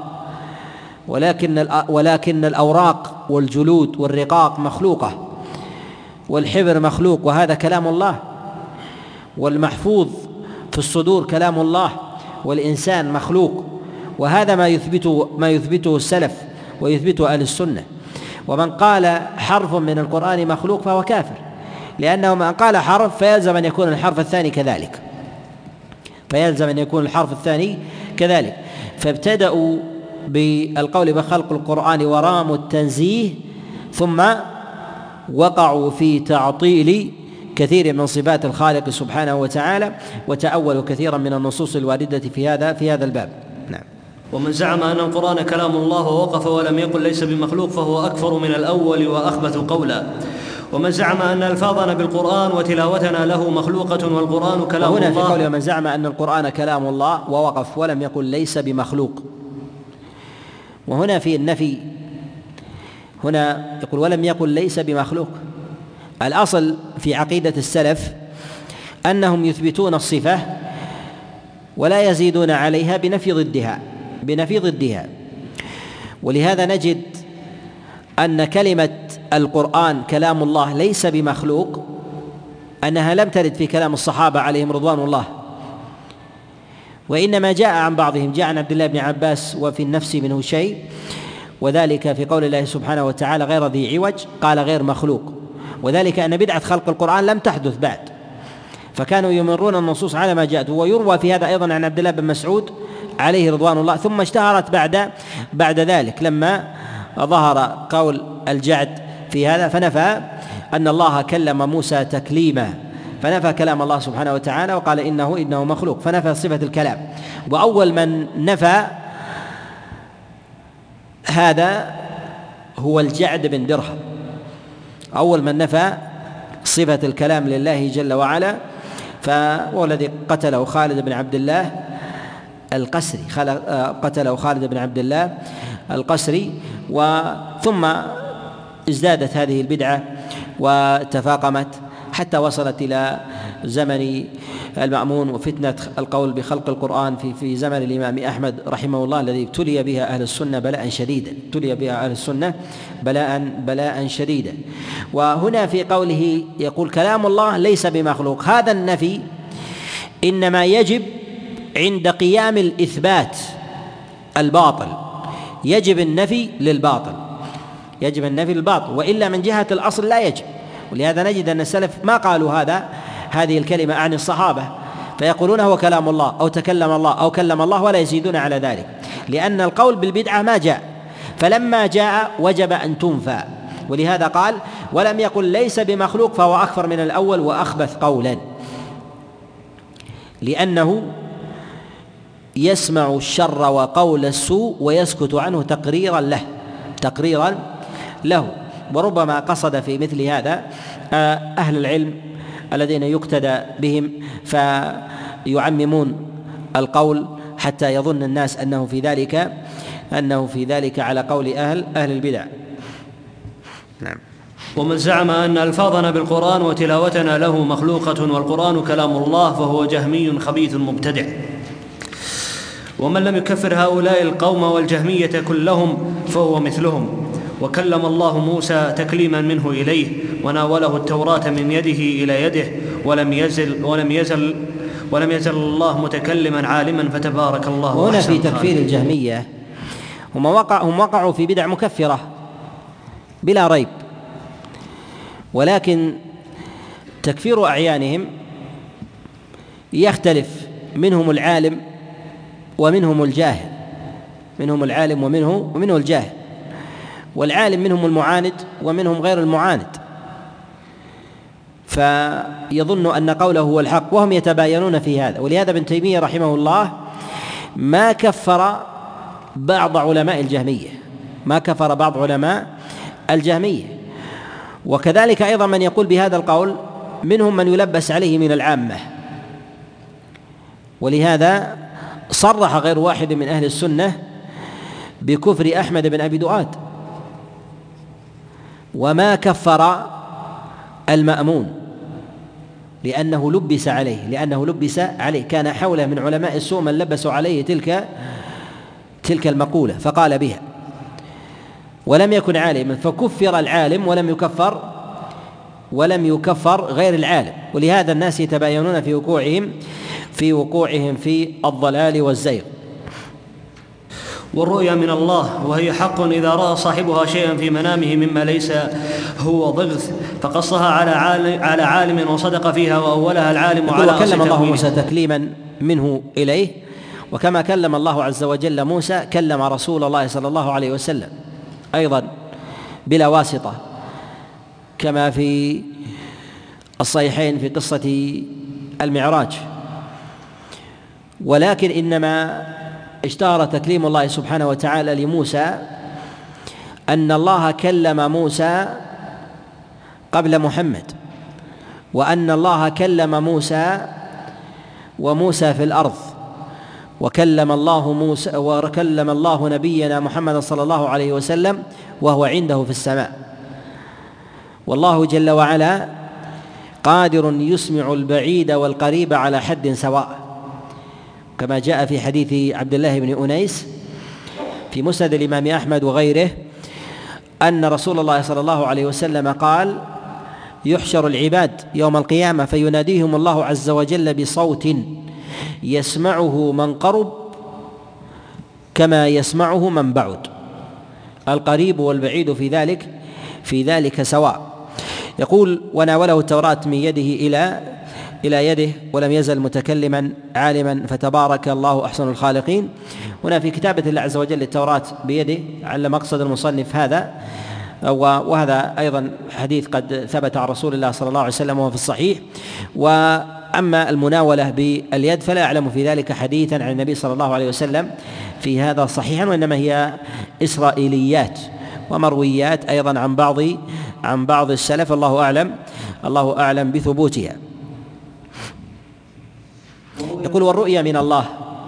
ولكن الأوراق والجلود والرقاق مخلوقة، والحبر مخلوق وهذا كلام الله، والمحفوظ في الصدور كلام الله، والإنسان مخلوق، وهذا ما يثبته السلف ويثبته أهل السنة. ومن قال حرف من القرآن مخلوق فهو كافر، لأنه من قال حرف فيلزم أن يكون الحرف الثاني كذلك، فابتدأوا بالقول بخلق القرآن وراموا التنزيه، ثم وقعوا في تعطيل كثير من صفات الخالق سبحانه وتعالى، وتأولوا كثيرا من النصوص الواردة في هذا الباب. نعم. ومن زعم أن القرآن كلام الله ووقف ولم يقل ليس بمخلوق فهو أكفر من الأول وأخبث قولا. ومن زعم أن ألفاظنا بالقرآن وتلاوتنا له مخلوقة والقرآن كلام الله. وهنا في قوله من زعم أن القرآن كلام الله ووقف ولم يقل ليس بمخلوق، وهنا في النفي، هنا يقول ولم يقل ليس بمخلوق. الأصل في عقيدة السلف أنهم يثبتون الصفة ولا يزيدون عليها بنفي ضدها. ولهذا نجد أن كلمة القرآن كلام الله ليس بمخلوق أنها لم ترد في كلام الصحابة عليهم رضوان الله، وإنما جاء عن بعضهم، جاء عن عبد الله بن عباس وفي النفس منه شيء، وذلك في قول الله سبحانه وتعالى غير ذي عوج، قال غير مخلوق، وذلك أن بدعة خلق القرآن لم تحدث بعد، فكانوا يمرون النصوص على ما جاءت. ويروى في هذا أيضا عن عبد الله بن مسعود عليه رضوان الله، ثم اشتهرت بعد ذلك لما ظهر قول الجعد في هذا، فنفى أن الله كلم موسى تكليما، فنفى كلام الله سبحانه وتعالى وقال إنه مخلوق، فنفى صفة الكلام. وأول من نفى هذا هو الجعد بن درهم، أول من نفى صفة الكلام لله جل وعلا، فهو الذي قتله خالد بن عبد الله القسري، وثم ازدادت هذه البدعة وتفاقمت حتى وصلت إلى زمن المأمون وفتنة القول بخلق القرآن في زمن الإمام أحمد رحمه الله، الذي ابتلي بها أهل السنة بلاء شديدا. وهنا في قوله يقول كلام الله ليس بمخلوق، هذا النفي إنما يجب عند قيام الإثبات الباطل، يجب النفي للباطل، وإلا من جهة الأصل لا يجب. ولهذا نجد أن السلف ما قالوا هذه الكلمة عن الصحابة، فيقولون هو كلام الله أو تكلم الله أو كلم الله ولا يزيدون على ذلك، لأن القول بالبدعة ما جاء، فلما جاء وجب أن تنفى. ولهذا قال ولم يقل ليس بمخلوق فهو أكثر من الأول وأخبث قولا، لأنه يسمع الشر وقول السوء ويسكت عنه تقريرا له. وربما قصد في مثل هذا أهل العلم الذين يقتدى بهم فيعممون القول حتى يظن الناس أنه في ذلك على قول أهل البدع. نعم. ومن زعم أن ألفاظنا بالقرآن وتلاوتنا له مخلوقة والقرآن كلام الله فهو جهمي خبيث مبتدع. ومن لم يكفر هؤلاء القوم والجهمية كلهم فهو مثلهم. وكلم الله موسى تكليما منه إليه وناوله التوراة من يده إلى يده ولم يزل الله متكلما عالما فتبارك الله هنا أحسن في تكفير الجهمية هم وقعوا في بدع مكفرة بلا ريب، ولكن تكفير أعيانهم يختلف، منهم العالم ومنهم الجاهل، ومنه الجاهل، والعالم منهم المعاند ومنهم غير المعاند، فيظن أن قوله هو الحق وهم يتباينون في هذا. ولهذا ابن تيمية رحمه الله ما كفر بعض علماء الجهمية، وكذلك أيضا من يقول بهذا القول منهم من يلبس عليه من العامة. ولهذا صرح غير واحد من أهل السنة بكفر أحمد بن أبي دؤاد، وما كفر المأمون لأنه لبس عليه، كان حوله من علماء السوء من لبسوا عليه تلك المقولة فقال بها، ولم يكن عالما فكفر العالم ولم يكفر غير العالم. ولهذا الناس يتباينون في وقوعهم في الضلال والزيغ. والرؤيا من الله وهي حق إذا رأى صاحبها شيئا في منامه مما ليس هو ضغث فقصها على عالم وصدق فيها وأولها العالم على وكلم الله موسى تكليما منه إليه، وكما كلم الله عز وجل موسى كلم رسول الله صلى الله عليه وسلم أيضا بلا واسطة، كما في الصحيحين في قصة المعراج. ولكن إنما اشتهر تكليم الله سبحانه وتعالى لموسى أن الله كلم موسى قبل محمد، وأن الله كلم موسى وموسى في الأرض، وكلم الله نبينا محمد صلى الله عليه وسلم وهو عنده في السماء. والله جل وعلا قادر يسمع البعيد والقريب على حد سواء، كما جاء في حديث عبد الله بن أنيس في مسند الإمام أحمد وغيره أن رسول الله صلى الله عليه وسلم قال: يحشر العباد يوم القيامة فيناديهم الله عز وجل بصوت يسمعه من قرب كما يسمعه من بعد، القريب والبعيد في ذلك سواء. يقول: وناوله التوراة من يده إلى يده ولم يزل متكلما عالما فتبارك الله أحسن الخالقين. هنا في كتابة الله عز وجل التوراة بيده على مقصد المصنف هذا، وهذا أيضا حديث قد ثبت عن رسول الله صلى الله عليه وسلم وهو في الصحيح. وأما المناولة باليد فلا أعلم في ذلك حديثا عن النبي صلى الله عليه وسلم في هذا صحيحا، وإنما هي إسرائيليات ومرويات أيضا عن بعض السلف، الله أعلم بثبوتها. يقول: والرؤيا من الله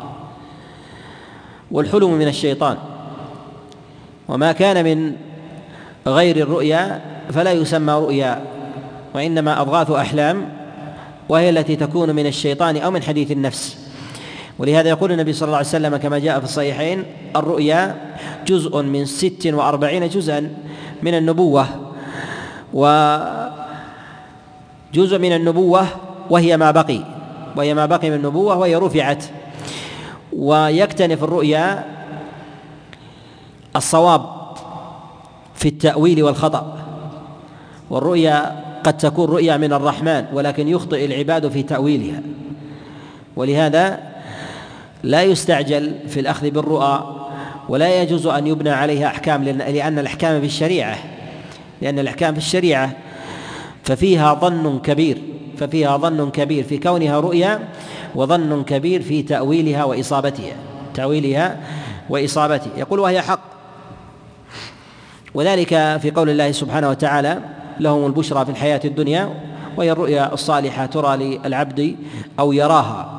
والحلم من الشيطان، وما كان من غير الرؤيا فلا يسمى رؤيا، وإنما أضغاث أحلام، وهي التي تكون من الشيطان أو من حديث النفس. ولهذا يقول النبي صلى الله عليه وسلم كما جاء في الصحيحين: الرؤيا جزء من 46 جزءا من النبوة، وجزء من النبوة وهي ما بقي من النبوة، وهي رفعت. ويكتنف الرؤيا الصواب في التأويل والخطأ، والرؤيا قد تكون رؤيا من الرحمن ولكن يخطئ العباد في تأويلها، ولهذا لا يستعجل في الأخذ بالرؤى، ولا يجوز أن يبنى عليها أحكام، لأن الأحكام في الشريعة ففيها ظن كبير في كونها رؤيا، وظن كبير في تأويلها وإصابتها. يقول وهي حق، وذلك في قول الله سبحانه وتعالى: لهم البشرى في الحياة الدنيا، وهي الرؤيا الصالحة ترى للعبد أو يراها.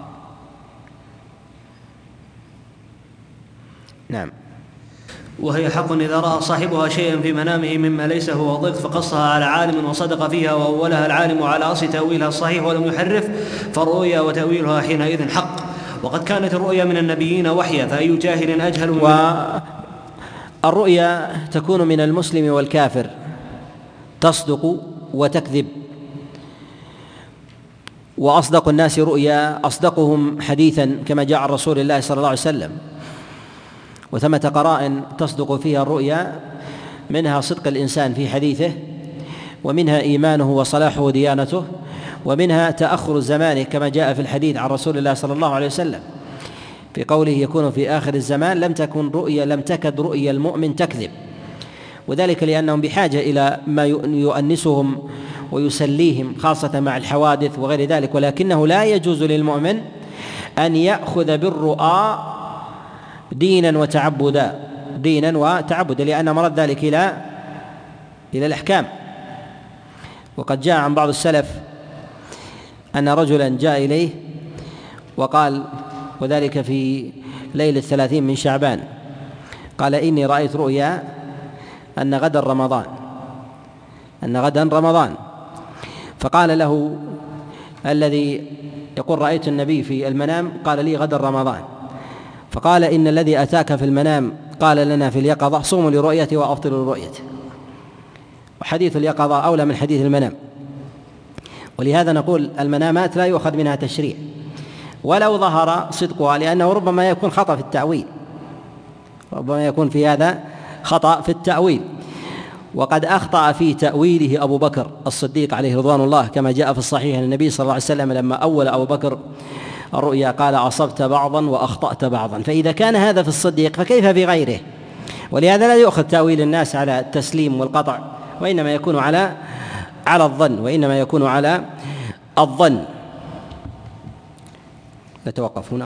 نعم. وهي حق إذا رأى صاحبها شيئا في منامه مما ليس هو ضد فقصها على عالم وصدق فيها وأولها العالم على أصل تأويلها الصحيح ولم يحرف، فالرؤيا وتأويلها حينئذ حق. وقد كانت الرؤيا من النبيين وحيا، فأي جاهل أجهل والرؤيا تكون من المسلم والكافر، تصدق وتكذب. وأصدق الناس رؤيا أصدقهم حديثا، كما جاء عن رسول الله صلى الله عليه وسلم. وثمة قرائن تصدق فيها الرؤيا، منها صدق الإنسان في حديثه، ومنها إيمانه وصلاحه وديانته، ومنها تأخر الزمان، كما جاء في الحديث عن رسول الله صلى الله عليه وسلم في قوله: يكون في آخر الزمان لم تكد رؤيا المؤمن تكذب. وذلك لأنهم بحاجة إلى ما يؤنسهم ويسليهم، خاصة مع الحوادث وغير ذلك. ولكنه لا يجوز للمؤمن أن يأخذ بالرؤى دينا وتعبدا، لأن مرد ذلك إلى الأحكام. وقد جاء عن بعض السلف أن رجلا جاء إليه وقال، وذلك في ليلة 30 من شعبان، قال: إني رأيت رؤيا أن غدا رمضان. فقال له الذي يقول: رأيت النبي في المنام قال لي غدا رمضان. فقال: إن الذي أتاك في المنام قال لنا في اليقظة: صوموا لرؤيته وأفطروا لرؤيته. وحديث اليقظة أولى من حديث المنام. ولهذا نقول المنامات لا يؤخذ منها تشريع ولو ظهر صدقها، لأنه ربما يكون خطأ في التأويل، ربما يكون في هذا خطأ في التأويل. وقد أخطأ في تأويله أبو بكر الصديق عليه رضوان الله، كما جاء في الصحيح أن النبي صلى الله عليه وسلم لما أول أبو بكر الرؤيا قال: أصبت بعضا وأخطأت بعضا. فإذا كان هذا في الصديق فكيف في غيره؟ ولهذا لا يؤخذ تأويل الناس على التسليم والقطع، وإنما يكون على الظن. نتوقف هنا.